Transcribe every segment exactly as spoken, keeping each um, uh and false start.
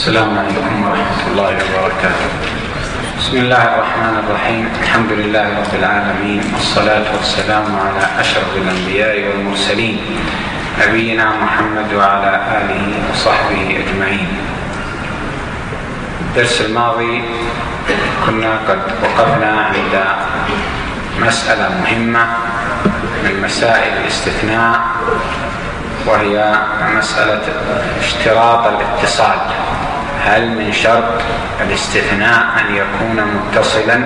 السلام عليكم ورحمة الله وبركاته. بسم الله الرحمن الرحيم. الحمد لله رب العالمين، والصلاة والسلام على أشرف الأنبياء والمرسلين نبينا محمد وعلى آله وصحبه أجمعين. الدرس الماضي كنا قد وقفنا عند مسألة مهمة من مسائل الاستثناء، وهي مسألة اشتراط الاتصال. هل من شرط الاستثناء أن يكون متصلا؟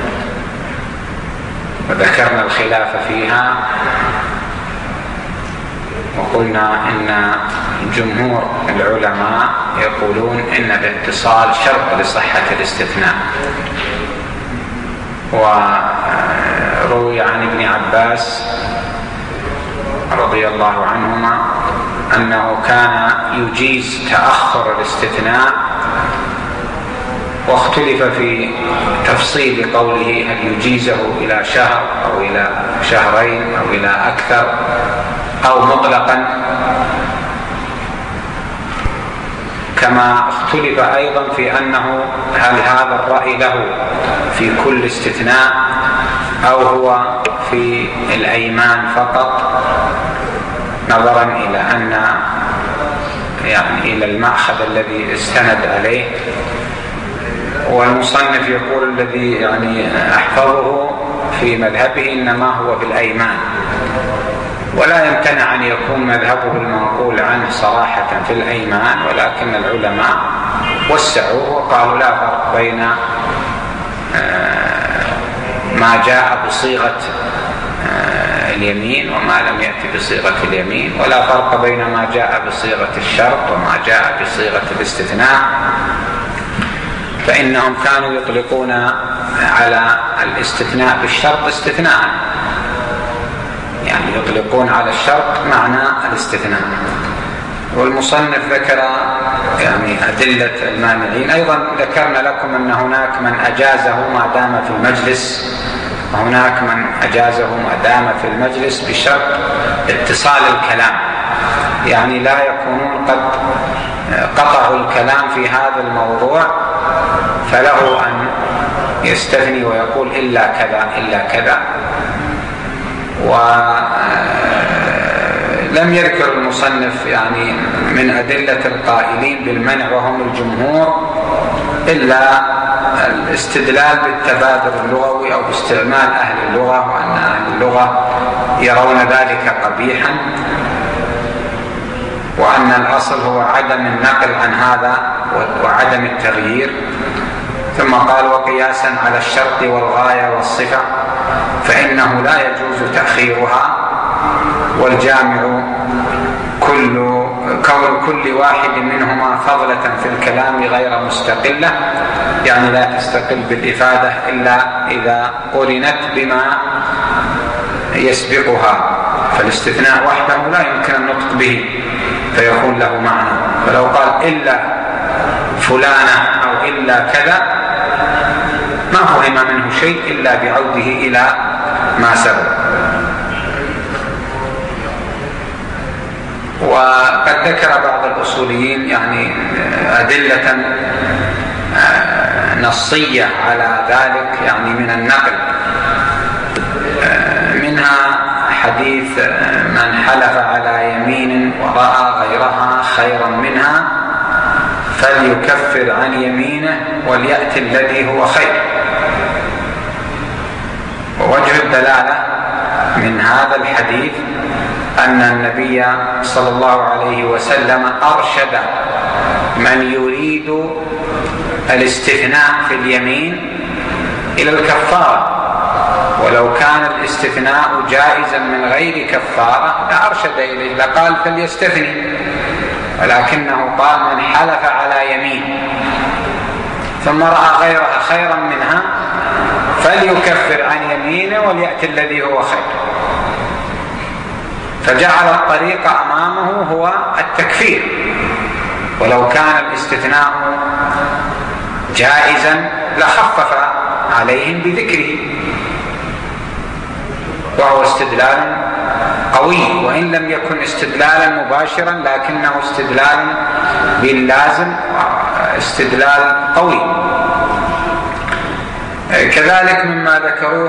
وذكرنا الخلاف فيها، وقلنا إن جمهور العلماء يقولون إن الاتصال شرط لصحة الاستثناء. وروي عن ابن عباس رضي الله عنهما أنه كان يجيز تأخر الاستثناء، واختلف في تفصيل قوله هل يجيزه إلى شهر أو إلى شهرين أو إلى أكثر أو مطلقا، كما اختلف أيضا في أنه هل هذا الرأي له في كل استثناء أو هو في الأيمان فقط، نظرا إلى أن يعني إلى المأخذ الذي استند عليه. والمصنف يقول الذي يعني أحفظه في مذهبه إنما هو في الأيمان، ولا يمتنع أن يكون مذهبه المنقول عنه صراحة في الأيمان، ولكن العلماء وسعوه وقالوا لا فرق بين ما جاء بصيغة اليمين وما لم يأتي بصيغة اليمين، ولا فرق بين ما جاء بصيغة الشرط وما جاء بصيغة الاستثناء، فإنهم كانوا يطلقون على الاستثناء بالشرط استثناء، يعني يطلقون على الشرط معنى الاستثناء. والمصنف ذكر يعني أدلة المانعين. أيضا ذكرنا لكم أن هناك من أجازه ما دام في المجلس، وهناك من أجازه ما دام في المجلس بشرط اتصال الكلام، يعني لا يكونون قد قطعوا الكلام في هذا الموضوع، فله أن يستثني ويقول إلا كذا إلا كذا. ولم يذكر المصنف يعني من أدلة القائلين بالمنع وهم الجمهور إلا الاستدلال بالتبادر اللغوي أو باستعمال أهل اللغة، وأن أهل اللغة يرون ذلك قبيحا، وأن الأصل هو عدم النقل عن هذا وعدم التغيير. ثم قال وقياسا على الشرط والغاية والصفة فإنه لا يجوز تأخيرها، والجامع كل كون كل واحد منهما فضلة في الكلام غير مستقلة، يعني لا تستقل بالإفادة إلا إذا قرنت بما يسبقها، فالاستثناء وحده لا يمكن النطق به فيكون له معنى. فلو قال إلا فلانة أو إلا كذا ما فهم منه شيء إلا بعوده إلى ما سبق. وقد ذكر بعض الأصوليين يعني أدلة نصية على ذلك يعني من النقل، منها حديث من حلف على يمين ورأى غيرها خيرا منها فليكفر عن يمينه وليأتي الذي هو خير. ووجه الدلالة من هذا الحديث أن النبي صلى الله عليه وسلم أرشد من يريد الاستثناء في اليمين إلى الكفارة، ولو كان الاستثناء جائزا من غير كفارة لأرشد إليه، لقال فليستثني، ولكنه قال من حلف على يمين ثم رأى غيرها خيرا منها فليكفر عن يمينه وليأتي الذي هو خير، فجعل الطريق أمامه هو التكفير. ولو كان الاستثناء جائزا لخفف عليهم بذكره، وهو استدلال قوي، وإن لم يكن استدلالا مباشرا لكنه استدلال باللازم استدلال قوي. كذلك مما ذكروه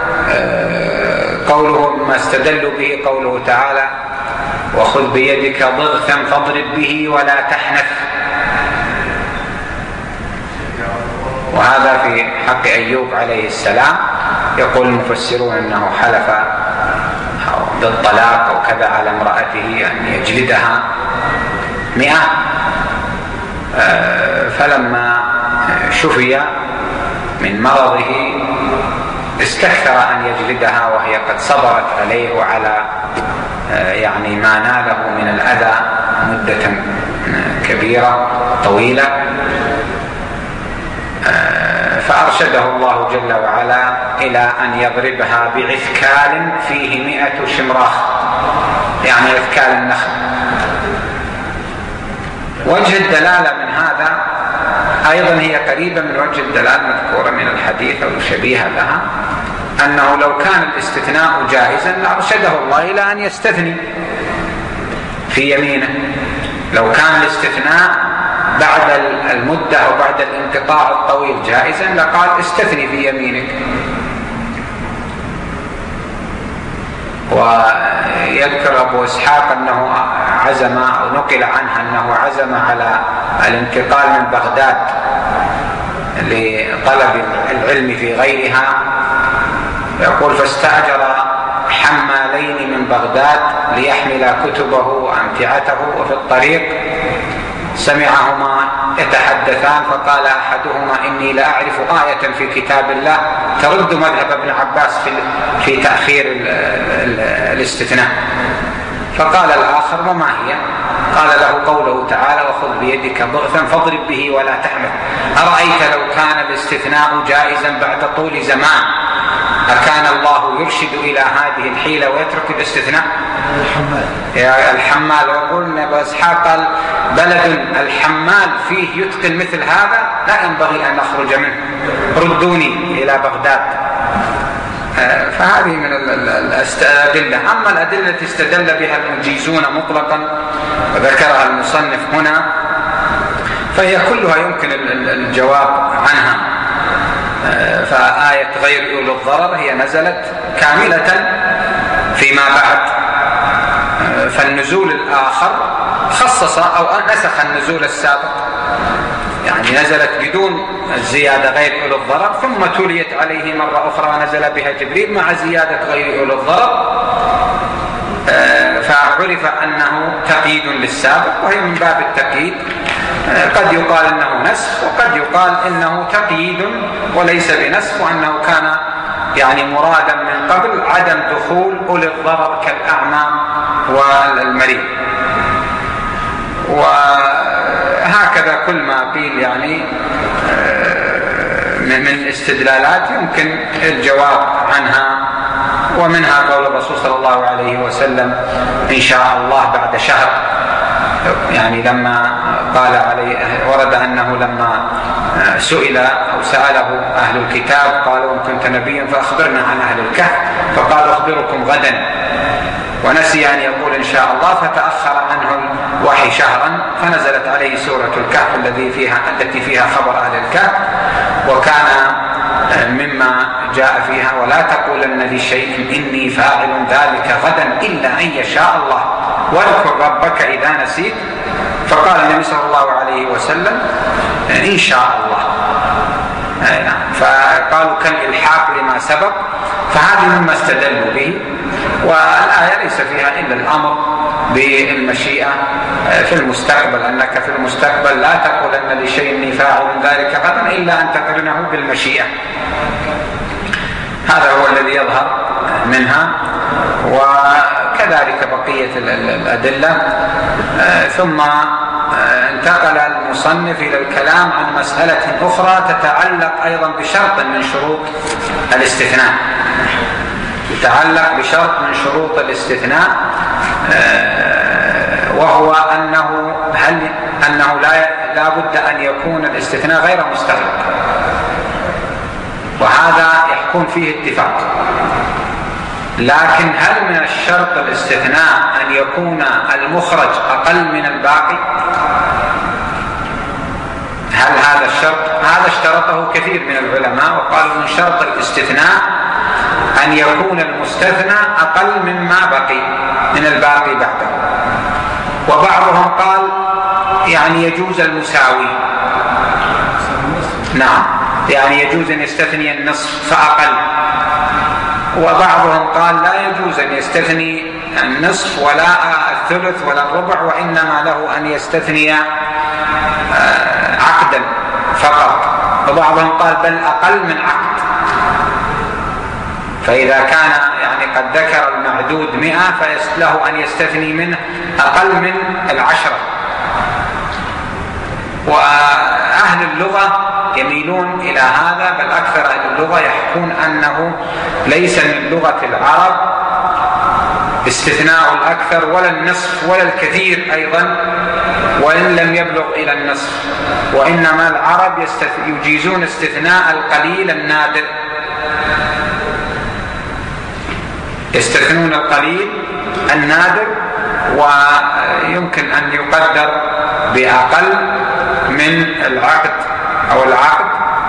قوله مما استدلوا به قوله تعالى وخذ بيدك ضغثا فاضرب به ولا تحنث، وهذا في حق أيوب عليه السلام. يقول المفسرون أنه حلف بالطلاق أو كذا على امرأته أن يجلدها مئة، فلما شفي من مرضه استكثر أن يجلدها وهي قد صبرت عليه وعلى يعني ما ناله من الأذى مدة كبيرة طويلة، فأرشده الله جل وعلا إلى أن يضربها بعثكال فيه مئة شمراخ، يعني عثكال النخل. وجه الدلالة من هذا أيضا هي قريبة من وجه الدلالة مذكورة من الحديث أو شبيهة لها، أنه لو كان الاستثناء جائزا لأرشده الله إلى أن يستثني في يمينه. لو كان الاستثناء بعد المدة أو بعد الانقطاع الطويل جائزا لقال استثني في يمينك. ويذكر أبو إسحاق أنه عزم أو نقل عنه أنه عزم على الانتقال من بغداد لطلب العلم في غيرها. يقول فاستأجر حمالين من بغداد ليحمل كتبه وأمتعته، وفي الطريق سمعهما يتحدثان فقال أحدهما إني لا أعرف آية في كتاب الله ترد مذهب ابن عباس في في تأخير ال ال الاستثناء. فقال الآخر وما هي؟ قال له قوله تعالى وخذ بيدك ضغثا فاضرب به ولا تحمل. أرأيت لو كان الاستثناء جائزا بعد طول زمان أكان الله يرشد إلى هذه الحيلة ويترك الاستثناء؟ يا الحمال. ويقول ابن إسحاق قال بلد الحمال فيه يتقن مثل هذا لا ينبغي أن نخرج منه، ردوني إلى بغداد. فهذه من الأدلة. أما الأدلة التي استدل بها المجيزون مطلقا وذكرها المصنف هنا فهي كلها يمكن الجواب عنها. فآية غير أولي الضرر هي نزلت كاملة فيما بعد، فالنزول الآخر خصص أو نسخ النزول السابق، يعني نزلت بدون الزيادة غير أولي الضرر ثم تليت عليه مرة أخرى ونزل بها جبريل مع زيادة غير أولي الضرر، فعرف أنه تقييد للسابق، وهي من باب التقييد. قد يقال أنه نسخ وقد يقال أنه تقييد وليس بنسخ، وأنه كان يعني مرادا من قبل عدم دخول أولي الضرر كالأعمى والمريض. وهكذا كل ما قيل يعني من استدلالات يمكن الجواب عنها، ومنها قول الرسول صلى الله عليه وسلم إن شاء الله بعد شهر، يعني لما قال عليه ورد أنه لما سئل أو سأله أهل الكتاب قالوا إن كنت نبيا فأخبرنا عن أهل الكهف، فقال أخبركم غدا، ونسي أن يقول إن شاء الله فتأخر عنه الوحي شهرا، فنزلت عليه سورة الكهف التي فيها التي فيها خبر أهل الكهف، وكان مما جاء فيها ولا تقولن لشيء إني فاعل ذلك غدا إلا أن يشاء الله واذكر ربك إذا نسيت. فقال النبي صلى الله عليه وسلم إن شاء الله، فقالوا كالإلحاق لما سبق، فهذه مما استدلوا به. والآية ليس فيها إلا الأمر بالمشيئة في المستقبل، أنك في المستقبل لا تقولن لشيء إني فاعل ذلك غدا إلا أن تقرنه بالمشيئة. هذا هو الذي يظهر منها، وكذلك بقية الأدلة. ثم انتقل المصنف إلى الكلام عن مسألة أخرى تتعلق أيضا بشرط من شروط الاستثناء، تتعلق بشرط من شروط الاستثناء، وهو أنه هل أنه لا لا بد أن يكون الاستثناء غير مستغرق، وهذا يحكم فيه اتفاق. لكن هل من الشرط الاستثناء أن يكون المخرج أقل من الباقي؟ هذا الشرط. هذا اشترطه كثير من العلماء وقالوا من شرط الاستثناء أن يكون المستثنى أقل مما بقي من الباقي بعده. وبعضهم قال يعني يجوز المساوي، نعم، يعني يجوز أن يستثني النصف فأقل. وبعضهم قال لا يجوز أن يستثني النصف ولا الثلث ولا الربع، وإنما له أن يستثني عقدا فقط. وبعضهم قال بل أقل من عقد، فإذا كان يعني قد ذكر المعدود مئة فله أن يستثني منه أقل من العشرة. وأهل اللغة يميلون إلى هذا، بل أكثر أهل اللغة يحكون أنه ليس من لغة العرب استثناء الأكثر ولا النصف ولا الكثير أيضا وإن لم يبلغ إلى النصف، وإنما العرب يجيزون استثناء القليل النادر، يستثنون القليل النادر ويمكن أن يقدر بأقل من العقد أو العقد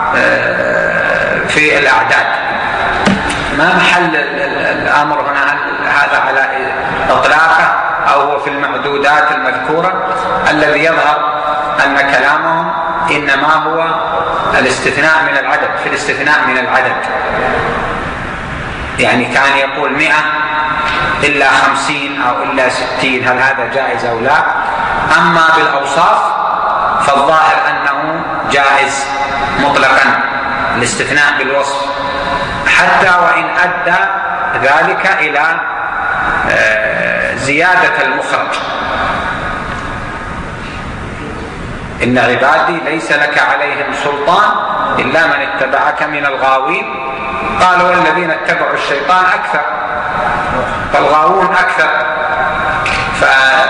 في الأعداد. ما محل الأمر هنا؟ هذا على إطلاقه أو هو في المعدودات المذكورة؟ الذي يظهر أن كلامهم إنما هو الاستثناء من العدد، في الاستثناء من العدد، يعني كان يقول مئة إلا خمسين أو إلا ستين، هل هذا جائز أو لا؟ أما بالأوصاف فالظاهر أنه جائز مطلقا الاستثناء بالوصف، حتى وإن أدى ذلك إلى زيادة المخرج. إن عبادي ليس لك عليهم سلطان إلا من اتبعك من الغاوين. قالوا والذين اتبعوا الشيطان أكثر، فالغاوون أكثر. ف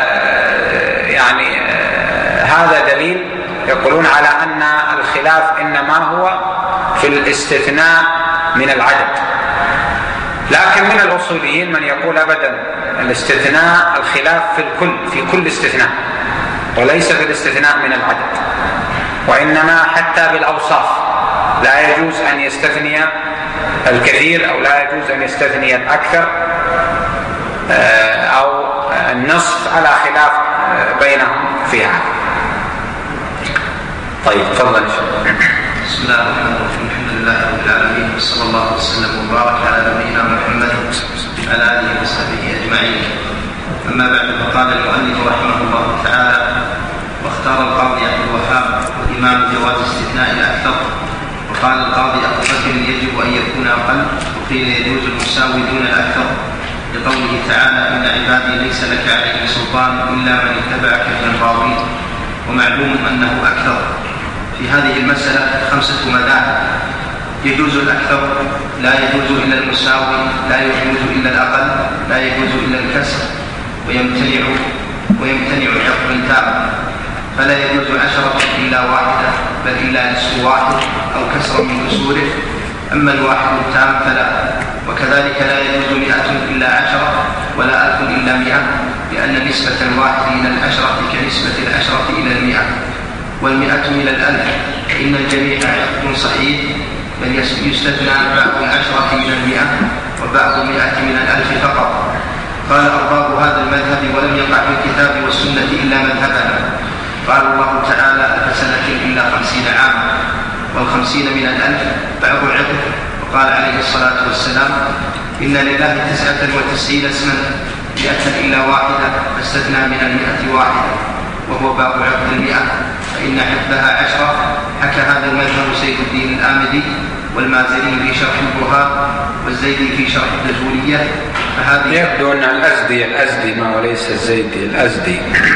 يعني هذا دليل يقولون على أن الخلاف إنما هو في الاستثناء من العدد. لكن من الأصوليين من يقول أبدا الاستثناء الخلاف في الكل، في كل استثناء، وليس في الاستثناء من العدد، وإنما حتى بالأوصاف لا يجوز أن يستثني الكثير أو لا يجوز أن يستثني الأكثر أو النصف، على خلاف بينهم في هذا. طيب تفضل. بسم الله الرحمن الرحيم، الحمد لله رب العالمين، وصلى الله وسلم وبارك على نبينا محمد وعلى آله وصحبه أجمعين. أما بعد، فقال المؤلف رحمه الله تعالى: واختار القاضي عبد الوهاب والإمام جواز استثناء الأكثر. وقال القاضي أبو بكر: يجب أن يكون أقل، وقيل يجوز المساوي دون الأكثر، لقوله تعالى: إن عبادي ليس لك عليه سلطان إلا من اتبعك من الغاوين. ومعلوم أنه أكثر. في هذه المسألة خمسة مذاهب: يجوز الأكثر، لا يجوز إلا المساوي، لا يجوز إلا الأقل، لا يجوز إلا الكسر، ويمتنع ويمتنع عقد تام، فلا يجوز عشرة إلا واحدة، بل إلا نصف واحد أو كسر من كسوره. أما الواحد التام فلا. وكذلك لا يجوز مئة إلا عشرة، ولا ألف إلا مئة، لأن نسبة الواحد إلى العشرة كنسبة العشرة إلى المئة، والمئة إلى الألف، فإن الجميع عقد صحيح، بل يستثنى بعض العشرة من المئة وبعض المئة من الألف فقط. قال أرباب هذا المذهب: ولم يقع في الكتاب والسنة إلا مذهبنا. قال الله تعالى: أفسنة إلا خمسين عاما، والخمسين من الألف بعض عقد. وقال عليه الصلاة والسلام: إن لله تسعة وتسعين اسما، مئة إلا واحدة، فاستثنى من المئة واحدة، وهو باب عقد المئة، فإن حفظها عشرة. حكى هذا المذهب سيف الدين الآمدي والمازري في شرح البرهان، والزيدي في شرح الدجولية. فهذه يبدو أن الأزدي الأزدي ما وليس الزيدي، الأزدي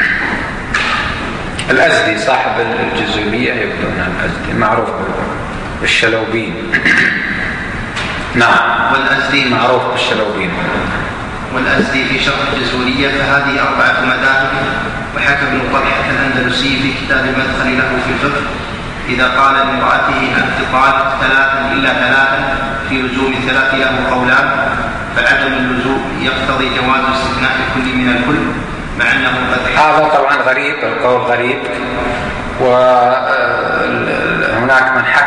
الأزدي صاحب الجزولية، يبدو أن الأزدي معروف بالشلوبين. نعم، والأزدي معروف بالشلوبين. والأزدي في شرح الجزولية. فهذه أربعة مذاهب. وحكى ابن طلحة الأندلسي في كتاب المدخل له في الفقه: إذا قال لامرأته أنت طالق ثلاثا إلا ثلاثا، في لزوم ثلاث له قولان، فعدم اللزوم يقتضي جواز استثناء الكل من الكل، مع أنه قد هذا طبعا غريب، القول غريب، و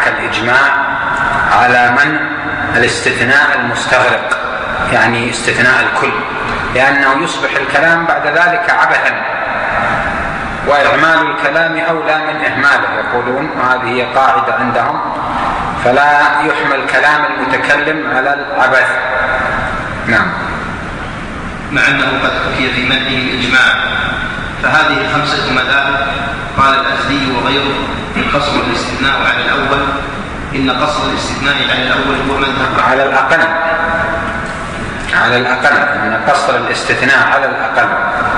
الإجماع على من الاستثناء المستغرق، يعني استثناء الكل، لأنه يصبح الكلام بعد ذلك عبثا، وإعمال الكلام أولى من إهماله يقولون، وهذه هي قاعدة عندهم، فلا يحمل كلام المتكلم على العبث. نعم. مع أنه قد حكي في متنه الإجماع، فهذه خمسة مذاهب. قال الأزدي وغيره في قصر الاستثناء على الأول، إن قصر الاستثناء على الأول هو مذهب على الأقل على الأقل إن قصر الاستثناء على الأقل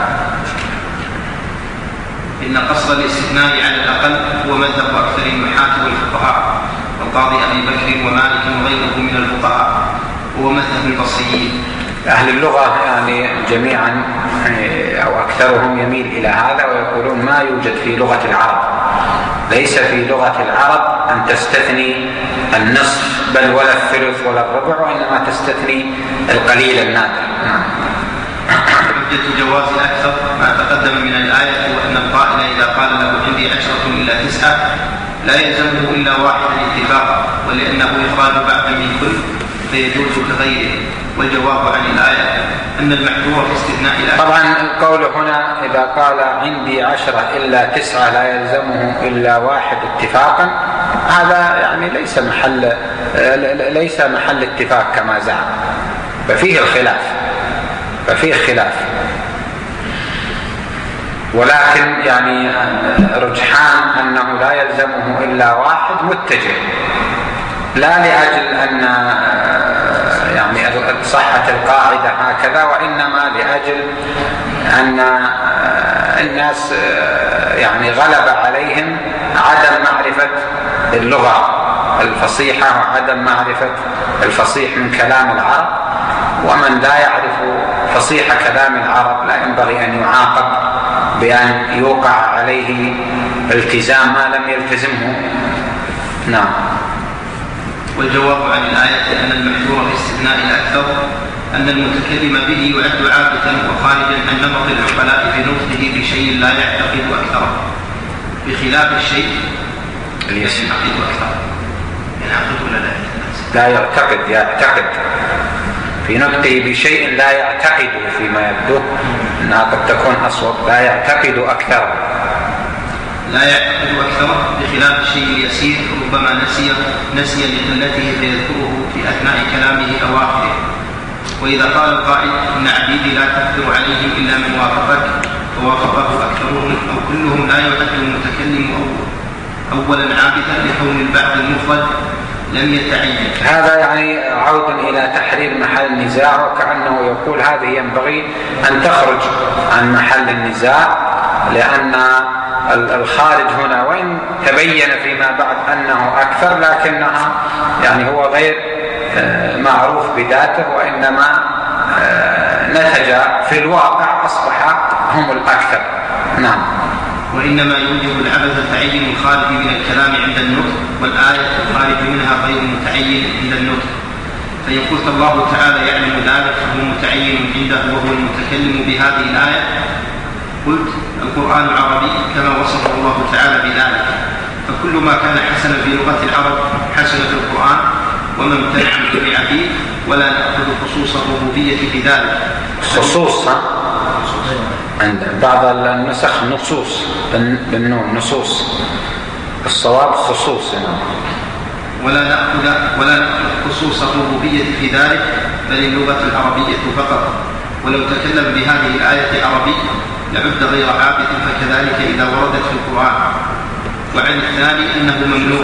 إن قصر الاستثناء على الأقل هو مذهب أكثر النحاة والفقهاء والقاضي أبي بكر ومالك وغيره من الفقهاء، وهو مذهب البصريين. أهل اللغة يعني جميعا أو أكثرهم يميل إلى هذا، ويقولون ما يوجد في لغة العرب، ليس في لغة العرب أن تستثني النصف بل ولا الثلث ولا الربع، وإنما تستثني القليل النادر. حجة جواز أكثر ما تقدم من الآية، وأن القائل إذا قال له عندي عشرة إلا تسعة لا يلزمه إلا واحدا اتفاقا، ولأنه إخراج بعض من كل فيجوز كغيره. والجواب عن الآية أن المحذور في استثناء الآية. طبعا القول هنا إذا قال عندي عشرة إلا تسعة لا يلزمه إلا واحد اتفاقا، هذا يعني ليس محل ليس محل اتفاق كما زعم، ففيه الخلاف ففيه خلاف ولكن يعني رجحان أنه لا يلزمه إلا واحد متجه، لا لأجل أن يعني صحة القاعدة هكذا، وإنما لأجل أن الناس يعني غلب عليهم عدم معرفة اللغة الفصيحة وعدم معرفة الفصيح من كلام العرب، ومن لا يعرف فصيح كلام العرب لا ينبغي أن يعاقب بأن يوقع عليه التزام ما لم يلتزمه. نعم. والجواب عن الآية أن المحذور في استثناء الأكثر أن المتكلم به يعد عابثا وخارجا عن نمط العقلاء في نطقه بشيء لا يعتقد أكثره، بخلاف الشيء اليسير يعتقد أكثر. يعتقد ولا لا؟ لا يعتقد، يعتقد في نطقه بشيء لا يعتقد، فيما يبدو أنها قد تكون أصوب، لا يعتقد أكثر لا يعتقد أكثر بخلاف الشيء اليسير ربما نسي نسي لقلته فيذكره في أثناء كلامه أواخره. وإذا قال القائل إن عبيدي لا تقدر عليهم إلا من وافقك فوافقه أكثرهم أو كلهم لا يعد المتكلم أولا عابثا لكون البعض المفرد لم يتعين. هذا يعني عود إلى تحرير محل النزاع، وكأنه يقول هذه ينبغي أن تخرج عن محل النزاع، لأن الخارج هنا وإن تبين فيما بعد أنه أكثر لكنها يعني هو غير معروف بذاته، وإنما نتج في الواقع أصبح هم الأكثر. نعم. وإنما يوجب العبث تعين الخارج من الكلام عند النطق، والآية الخارج منها غير متعين عند النطق. فإن قلت الله تعالى يعلم ذلك فهو متعين عنده وهو المتكلم بهذه الآية، قلت القرآن عربي كما وصفه الله تعالى بذلك، فكل ما كان حسنا في لغة العرب حسن في القرآن، وما امتنع امتنع فيه، ولا نأخذ خصوص الربوبية في ذلك. خصوص عند بعض النسخ نصوص بالنون، نصوص، الصواب خصوص. ولا نأخذ ولا نأخذ خصوص الربوبية في ذلك، بل اللغة العربية فقط. ولو تكلم بهذه الآية عربي لعد غير عابث، فكذلك إذا وردت في القرآن. وعن الثاني أنه ممنوع.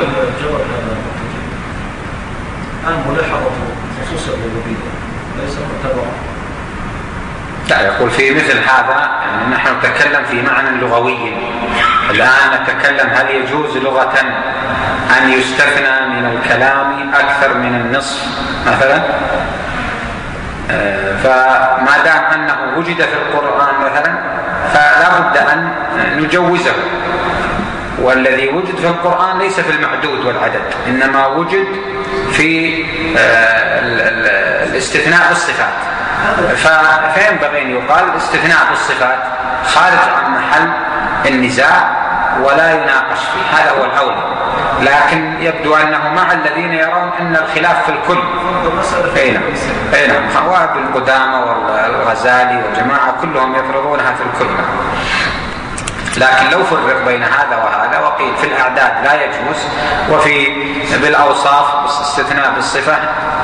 الملاحظة خصوص الربوبية ليس متبعا. لا، يقول في مثل هذا يعني نحن نتكلم في معنى لغوي، الآن نتكلم هل يجوز لغة أن يستثنى من الكلام أكثر من النصف مثلا، فما دام أنه وجد في القرآن مثلا فلا بد أن نجوزه، والذي وجد في القرآن ليس في المعدود والعدد، إنما وجد في الاستثناء بالصفات، فينبغي أن يقال الاستثناء بالصفات خارج عن محل النزاع ولا يناقش فيه، هذا هو الأولى. لكن يبدو أنه مع الذين يرون أن الخلاف في الكل. أي نعم أي نعم وابن قدامة والغزالي والجماعة كلهم يفرضونها في الكل. لكن لو فرق بين هذا وهذا وقيل في الأعداد لا يجوز، وفي بالأوصاف باستثناء بالصفة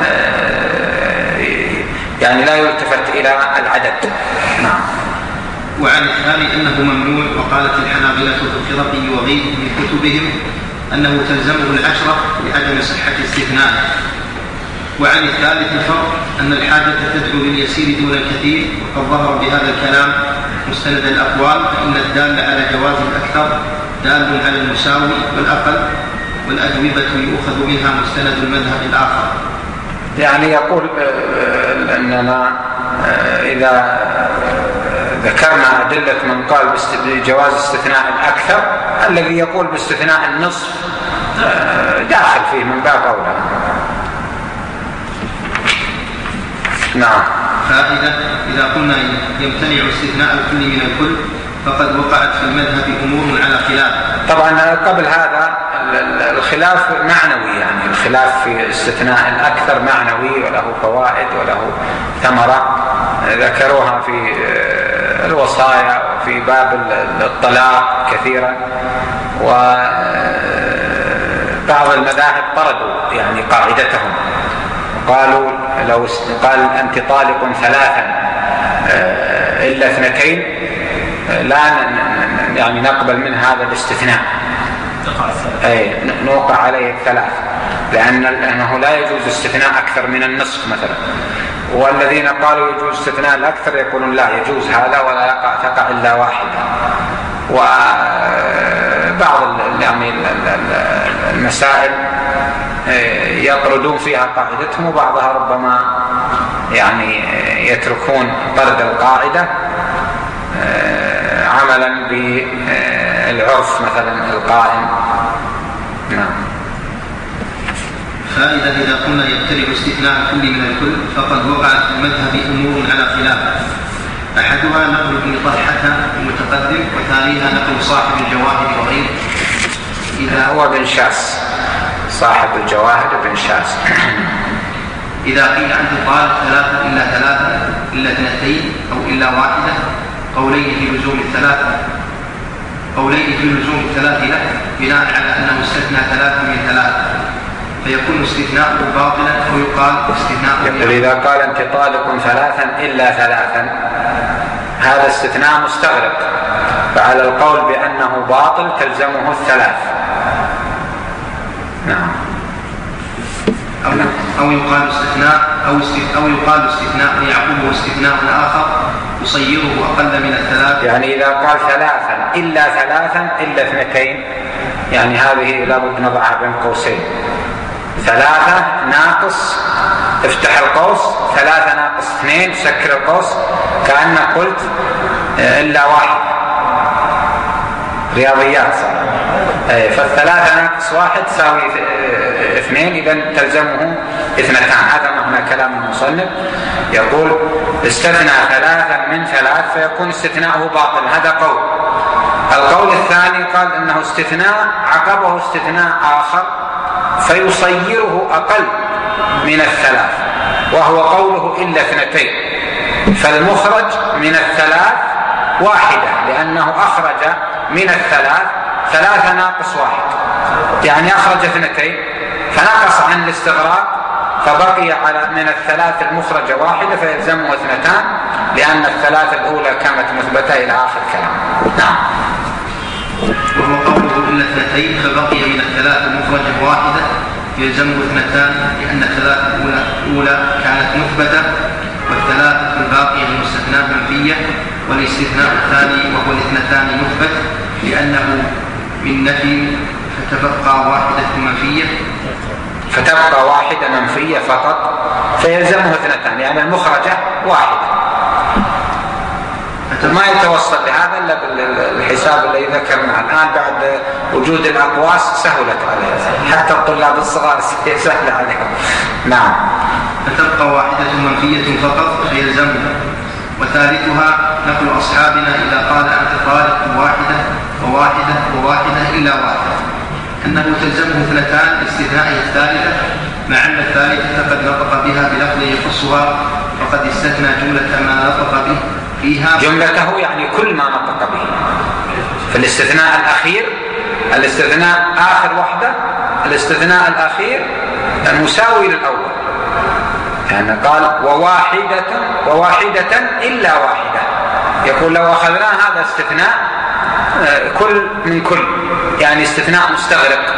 يعني لا يلتفت إلى العدد. نعم. وعن الثاني أنه ممنوع، وقالت الحنابلة في الخرقي وغيره من كتبهم أنه تلزمه العشرة لعدم صحة استثناء. وعن الثالث الفرق أن الحاجة تدعو لليسير دون الكثير، وقد ظهر بهذا الكلام مستند الأقوال، فإن الدال على جواز الأكثر دال على المساوي والأقل، والأجوبة يؤخذ منها مستند المذهب الآخر. يعني يقول أننا إذا ذكرنا أدلة من قال بجواز استثناء الأكثر، الذي يقول باستثناء النصف داخل فيه من باب أولى. نعم. فائدة: إذا قلنا يمتنع استثناء الكل من الكل فقد وقعت في المذهب أمور على خلاف. طبعا قبل هذا الخلاف معنوي، يعني الخلاف في استثناء الأكثر معنوي وله فوائد وله ثمرة ذكروها في الوصايا وفي باب الطلاق كثيرا، وبعض المذاهب طردوا يعني قاعدتهم، قالوا لو قال أنت طالق ثلاثا إلا اثنتين لا يعني نقبل من هذا الاستثناء، أي نوقع عليه الثلاث، لأنه لا يجوز استثناء أكثر من النصف مثلا. والذين قالوا يجوز استثناء الأكثر يقولون لا يجوز هذا ولا يقع تقع إلا واحدة. وبعض يعني المسائل يطردون فيها قاعدتهم، وبعضها ربما يعني يتركون طرد القاعدة عملا بالعرف مثلا القائم. نعم. فإذا إذا قلنا يمتنع استثناء الكل من الكل فقد وقعت في المذهب أمور على خلاف، أحدها نقل ابن طلحة المتقدم، وثانيها نقل صاحب الجواهر وغيره. إذا هو بن شاس صاحب الجواهر بن شاس. إذا قيل أنت طالب ثلاثة إلا ثلاثة إلا اثنتين أو إلا واحدة، قولين في لزوم الثلاثة قولين في لزوم الثلاث له بناء على أنه استثنى ثلاثة من ثلاثة، فيكون استثناء باطلا، أو يقال استثناء. يقول إذا قال أنت طالق ثلاثا إلا ثلاثا هذا استثناء مستغرق، فعلى القول بأنه باطل تلزمه الثلاث. نعم. أو, أو يقال استثناء أو, أو يقال استثناء يعقبه استثناء آخر يصيره أقل من الثلاث. يعني إذا قال ثلاثا إلا ثلاثا إلا اثنتين، يعني هذه لابد نضعها بين قوسين، ثلاثة ناقص افتح القوس، ثلاثة ناقص اثنين سكر القوس، كأنك قلت إلا واحد، رياضيات صار. فالثلاثة ناقص واحد تساوي اثنين، إذن تلزمه اثنتان. هذا معنى كلام المصنف، يقول استثنى ثلاثا من ثلاث فيكون استثناءه باطل، هذا قول. القول الثاني قال إنه استثناء عقبه استثناء آخر فيصيره أقل من الثلاث، وهو قوله إلا اثنتين، فالمخرج من الثلاث واحدة، لأنه أخرج من الثلاث ثلاثة ناقص واحد، يعني أخرج اثنتين فنقص عن الاستغراق، فبقي على من الثلاث المخرجة واحدة فيلزمه اثنتان، لأن الثلاث الأولى كانت مثبتة إلى آخر كلام. نعم. وهو قوله إلا اثنتين فبقي من الثلاث المخرجة واحدة يلزمه اثنتان، لأن الثلاث الأولى كانت مثبتة، والثلاثة الباقية المستثناة منفية، والاستثناء الثاني وهو الاثنتان مثبت لأنه من نفي، فتبقى واحدة منفية فتبقى واحدة منفية فقط فيلزمه اثنتان، يعني المخرجة واحدة. ما يتوصل لهذا إلا بالحساب الذي ذكرناه الآن، بعد وجود الأقواس سهلت عليه، حتى الطلاب الصغار سهل عليهم. نعم. فتبقى واحدة منفية فقط فيلزمها. وثالثها نقل أصحابنا إذا قال أنت طالق واحدة وواحدة وواحدة إلا واحدة، أنه تلزمه اثنتان باستثناء الثالثة، مع أن الثالثة قد نطق بها بلفظ يخصها، فقد استثنى جملة ما نطق به فيها. جملته يعني كل ما نطق به. في الاستثناء الأخير، الاستثناء آخر وحدة، الاستثناء الأخير المساوي للأول، يعني قال وواحدة وواحدة إلا واحدة، يقول لو أخذنا هذا استثناء كل من كل، يعني استثناء مستغرق.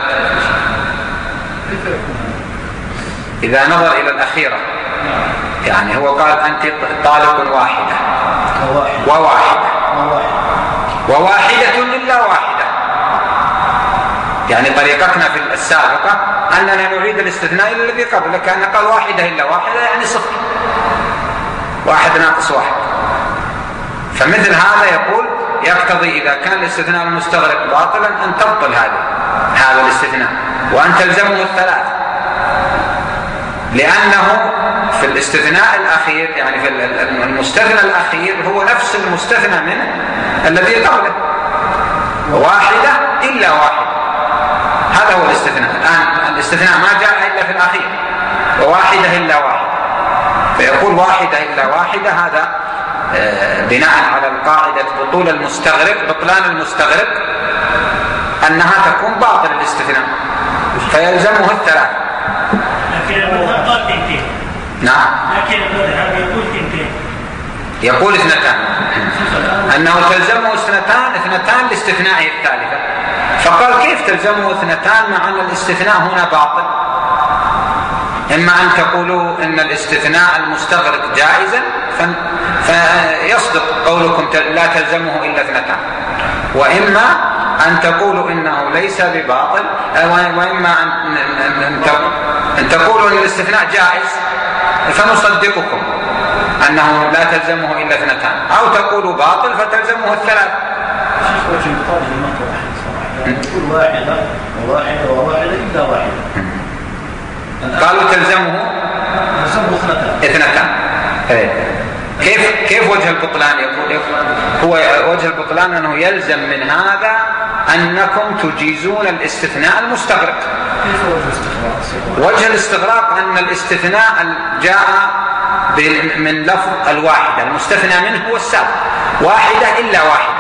إذا نظر إلى الأخيرة يعني هو قال أنت طالق واحدة وواحدة وواحدة إلا واحدة، يعني طريقتنا في السابقة أننا نعيد الاستثناء إلى الذي قبل، كان قال واحدة إلا واحدة يعني صفر، واحد ناقص واحد. فمثل هذا يقول يقتضي إذا كان الاستثناء المستغرق باطلا أن تبطل هذا هذا الاستثناء وأن تلزمه الثلاث، لأنه في الاستثناء الأخير يعني في المستثنى الأخير هو نفس المستثنى منه الذي قبله، واحدة إلا واحدة، هذا هو الاستثناء. الآن الاستثناء ما جاء إلا في الأخير، وواحدة إلا واحدة، فيقول واحدة إلا واحدة، هذا بناء على القاعدة بطول المستغرق، بطلان المستغرق أنها تكون باطل الاستثناء فيلزمه الثلاث. لكن المذهب قال تنتين. نعم. لكن المذهب يقول تنتين. يقول اثنتان، أنه تلزمه اثنتان اثنتان لاستثنائه الثالثة، فقال كيف تلزمه اثنتان مع أن الاستثناء هنا باطل؟ إما أن تقولوا إن الاستثناء المستغرق جائزا فيصدق قولكم لا تلزمه إلا اثنتان، وإما أن تقولوا إنه ليس بباطل، وإما أن تقولوا إن الاستثناء جائز فنصدقكم أنه لا تلزمه إلا اثنتان، أو تقولوا باطل فتلزمه الثلاث. يقول واحدة وواحدة وواحدة إلا واحدة، قالوا تلزمه اثنتان. كيف كيف وجه البطلان؟ يقول هو وجه البطلان أنه يلزم من هذا أنكم تجيزون الاستثناء المستغرق. وجه الاستغراق أن الاستثناء جاء من لفظ الواحدة، المستثنى منه هو السابق، واحدة إلا واحدة.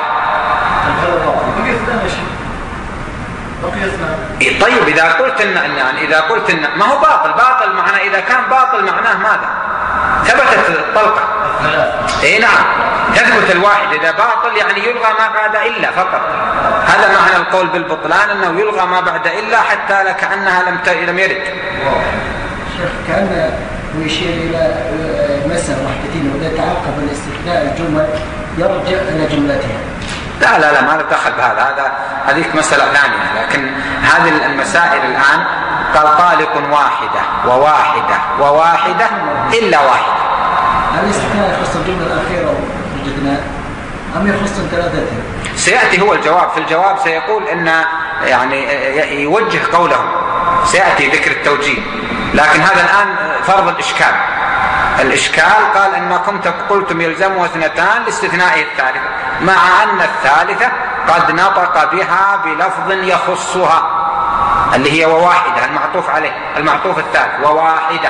طيب إذا قلت إن يعني إذا قلت إن ما هو باطل، باطل معناه إذا كان باطل معناه ماذا؟ ثبتت الطلقة. إيه نعم، تثبت الواحد. إذا باطل يعني يلغى ما بعد إلا فقط. هذا معنى القول بالبطلان، أنه يلغى ما بعد إلا حتى لكأنها لم لم يرد. شيخ كأنه يشير إلى مسألة وحدتين، وإذا تعقب الاستثناء الجمل يرجع إلى جملتها. لا لا لا ما له دخل بهذا، هذا هذيك مسألة ثانية. لكن هذه المسائل الآن قال طالق واحدة وواحدة وواحدة إلا واحدة. هل الاستثناء يخص الجملة الأخيرة وجدنا أم يخص ثلاثة؟ سيأتي هو الجواب، في الجواب سيقول إن يعني يوجه قولهم، سيأتي ذكر التوجيه، لكن هذا الآن فرض الإشكال. الإشكال قال أنكم قلتم يلزمه اثنتان لاستثنائه الثالثة، مع أن الثالثة قد نطق بها بلفظ يخصها اللي هي وواحدة، المعطوف عليه المعطوف الثالث وواحدة،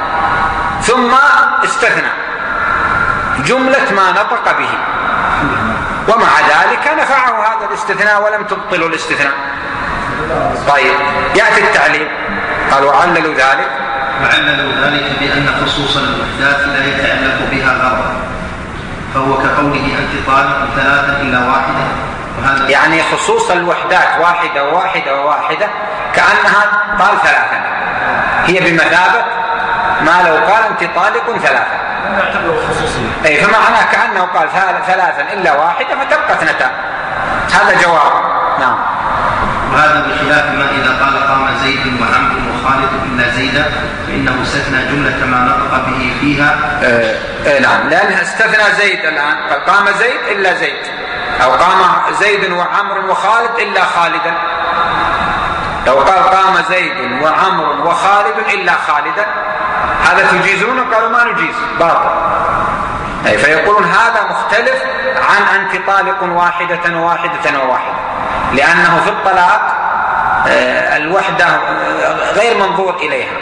ثم استثنى جملة ما نطق به، ومع ذلك نفعه هذا الاستثناء ولم تبطل الاستثناء. طيب يأتي التعليل، قال وعللوا ذلك وعللوا ذلك بأن خصوص الوحدات لا يتعلق بها غرض، فهو كقوله أنت طالق ثلاثة إلا واحدة، وهذا يعني خصوص الوحدات واحدة وواحدة وواحدة كأنها قال ثلاثة، هي بمثابة ما لو قال أنت طالق ثلاثة، أي فمعناه كأنه قال ثلاثا إلا واحدة فتبقى اثنتان. هذا جواب. نعم. وهذا بخلاف ما إذا قال قام زيد وعمرو وخالد إلا زيدا، فإنه استثنى جملة ما نطق به فيها. آه آه نعم، لأنه استثنى زيد الآن، قال قام زيد إلا زيد، أو قام زيد وعمرو وخالد إلا خالدا. لو قال قام زيد وعمرو وخالد إلا خالدا، هذا تجيزون؟ قالوا ما نجيز، باطل. أي فيقولون هذا مختلف عن أنت طالق واحدة وواحدة وواحدة، لأنه في الطلاق الوحدة غير منظور إليها،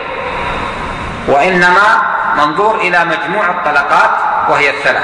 وإنما منظور إلى مجموع الطلقات وهي الثلاث.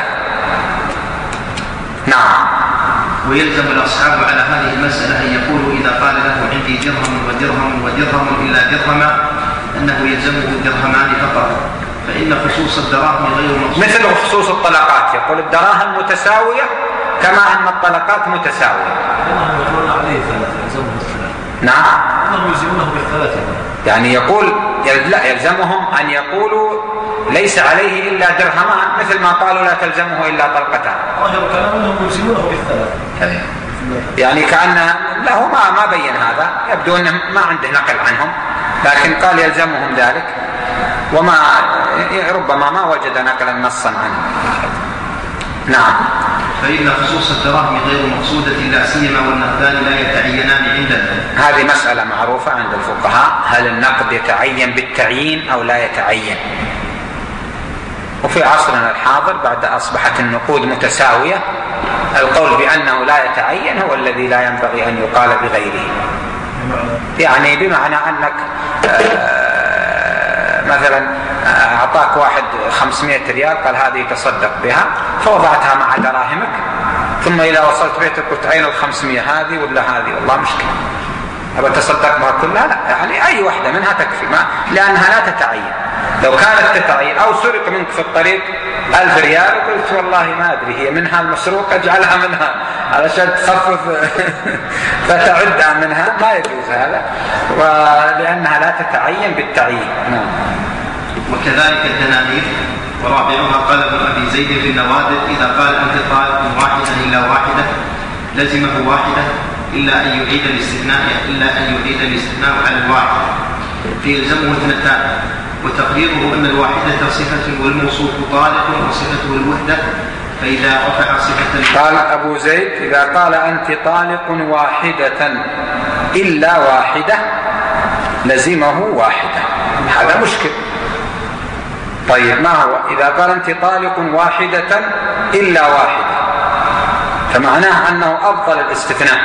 نعم. ويلزم الأصحاب على هذه المسألة أن يقولوا إذا قال له عندي درهم ودرهم ودرهم إلا درهما أنه يلزمه درهمان فقط، فإن خصوص الدراهم غير مقصود. مثل خصوص الطلقات، يقول الدراهم متساوية كما أن الطلقات متساوية. إنهم يقولون عليه ثلاثة يلزمه الثلاثة. نعم. إنهم يلزمونه بالثلاثة. يعني يقول لا، يلزمهم أن يقولوا ليس عليه إلا درهمان، مثل ما قالوا لا تلزمه إلا طلقتان. ظاهر كلامهم يلزمونه بالثلاثة. يعني كأن له ما ما بين هذا، يبدو أنه ما عنده نقل عنهم، لكن قال يلزمهم ذلك، وما ربما ما وجد نقلا نصا عنه. نعم. فإن خصوص الدراهم غير مقصودة لا سيما والنقدان لا يتعينان عندنا. هذه مسألة معروفة عند الفقهاء، هل النقد يتعين بالتعيين أو لا يتعين؟ وفي عصرنا الحاضر بعد أصبحت النقود متساوية، القول بأنه لا يتعين هو الذي لا ينبغي أن يقال بغيره. يعني بمعنى أنك مثلا أعطاك واحد خمسمائة ريال، قال هذه تصدق بها، فوضعتها مع دراهمك، ثم إذا وصلت بيتك قلت أين الخمسمائة هذه ولا هذه؟ والله مشكلة، أبى تصدق بها كلها؟ لا، يعني أي واحدة منها تكفي، ما لأنها لا تتعين. لو كانت تتعين أو سرق منك في الطريق ألف ريال وقلت والله ما أدري هي منها المسروق، أجعلها منها علشان تخفف فتعدها منها، ما يجوز هذا، ولأنها لا تتعين بالتعيين. نعم. وكذلك الدنانير. ورابعها قال ابن أبي زيد في النوادر إذا قال أنت طالب واحدة إلا واحدة لزمه واحدة إلا أن يعيد الاستثناء إلا أن يعيد الاستثناء على الواحد فيلزمه اثنتان، وتقديره أن الواحدة صفة والموصوف طالق وصفته الوحدة، فإذا رفع صفة. قال أبو زيد إذا قال أنت طالق واحدة إلا واحدة لزمه واحدة، هذا مشكل. طيب ما هو؟ إذا قال أنت طالق واحدة إلا واحدة، فمعناه أنه أفضل الاستثناء،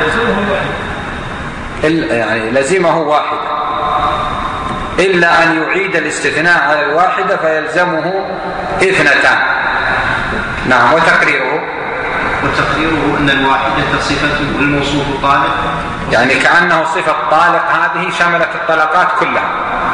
يعني لزمه واحدة إلا أن يعيد الاستثناء على الواحدة فيلزمه اثنتان. نعم. وتقريره وتقريره أن الواحدة صفة والموصوف طالق، يعني كأنه صفة طالق هذه شملت الطلقات كلها.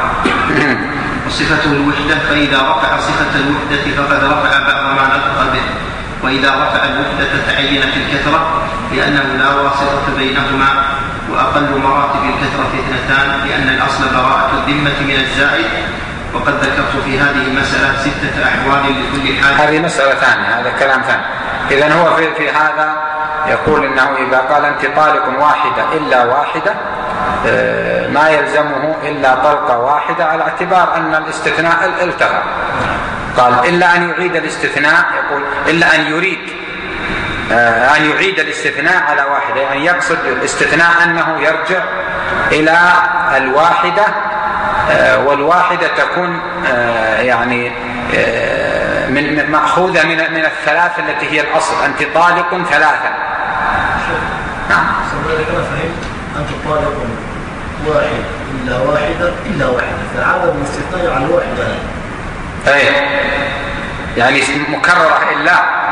وصفته الوحدة، فإذا رفع صفة الوحدة فقد رفع بعض ما نطق به، وإذا رفع الوحدة تعينت الكثرة لأنه لا واسطة بينهما، وأقل مراتب الكثرة اثنتان لأن الأصل براءة الذمة من الزائد. وقد ذكرت في هذه المسألة ستة أحوال لكل حال. هذه مسألة ثانية، هذا كلام ثاني. إذن هو في, في هذا يقول إنه إذا قال أنت طالق واحدة إلا واحدة ما يلزمه إلا طلقة واحدة، على اعتبار أن الاستثناء التغى. قال إلا أن يعيد الاستثناء، يقول إلا أن يريد أن يعيد الاستثناء على واحدة، يعني يقصد الاستثناء أنه يرجع إلى الواحدة، والواحدة تكون يعني من مأخوذة من من الثلاث التي هي الأصل، أنت طالق ثلاثة. نعم. سألت أنا فهمت أنت طالق واحد إلا واحدة إلا واحدة، فالعدد الاستثناء على الواحدة. أي يعني مكررة إلا،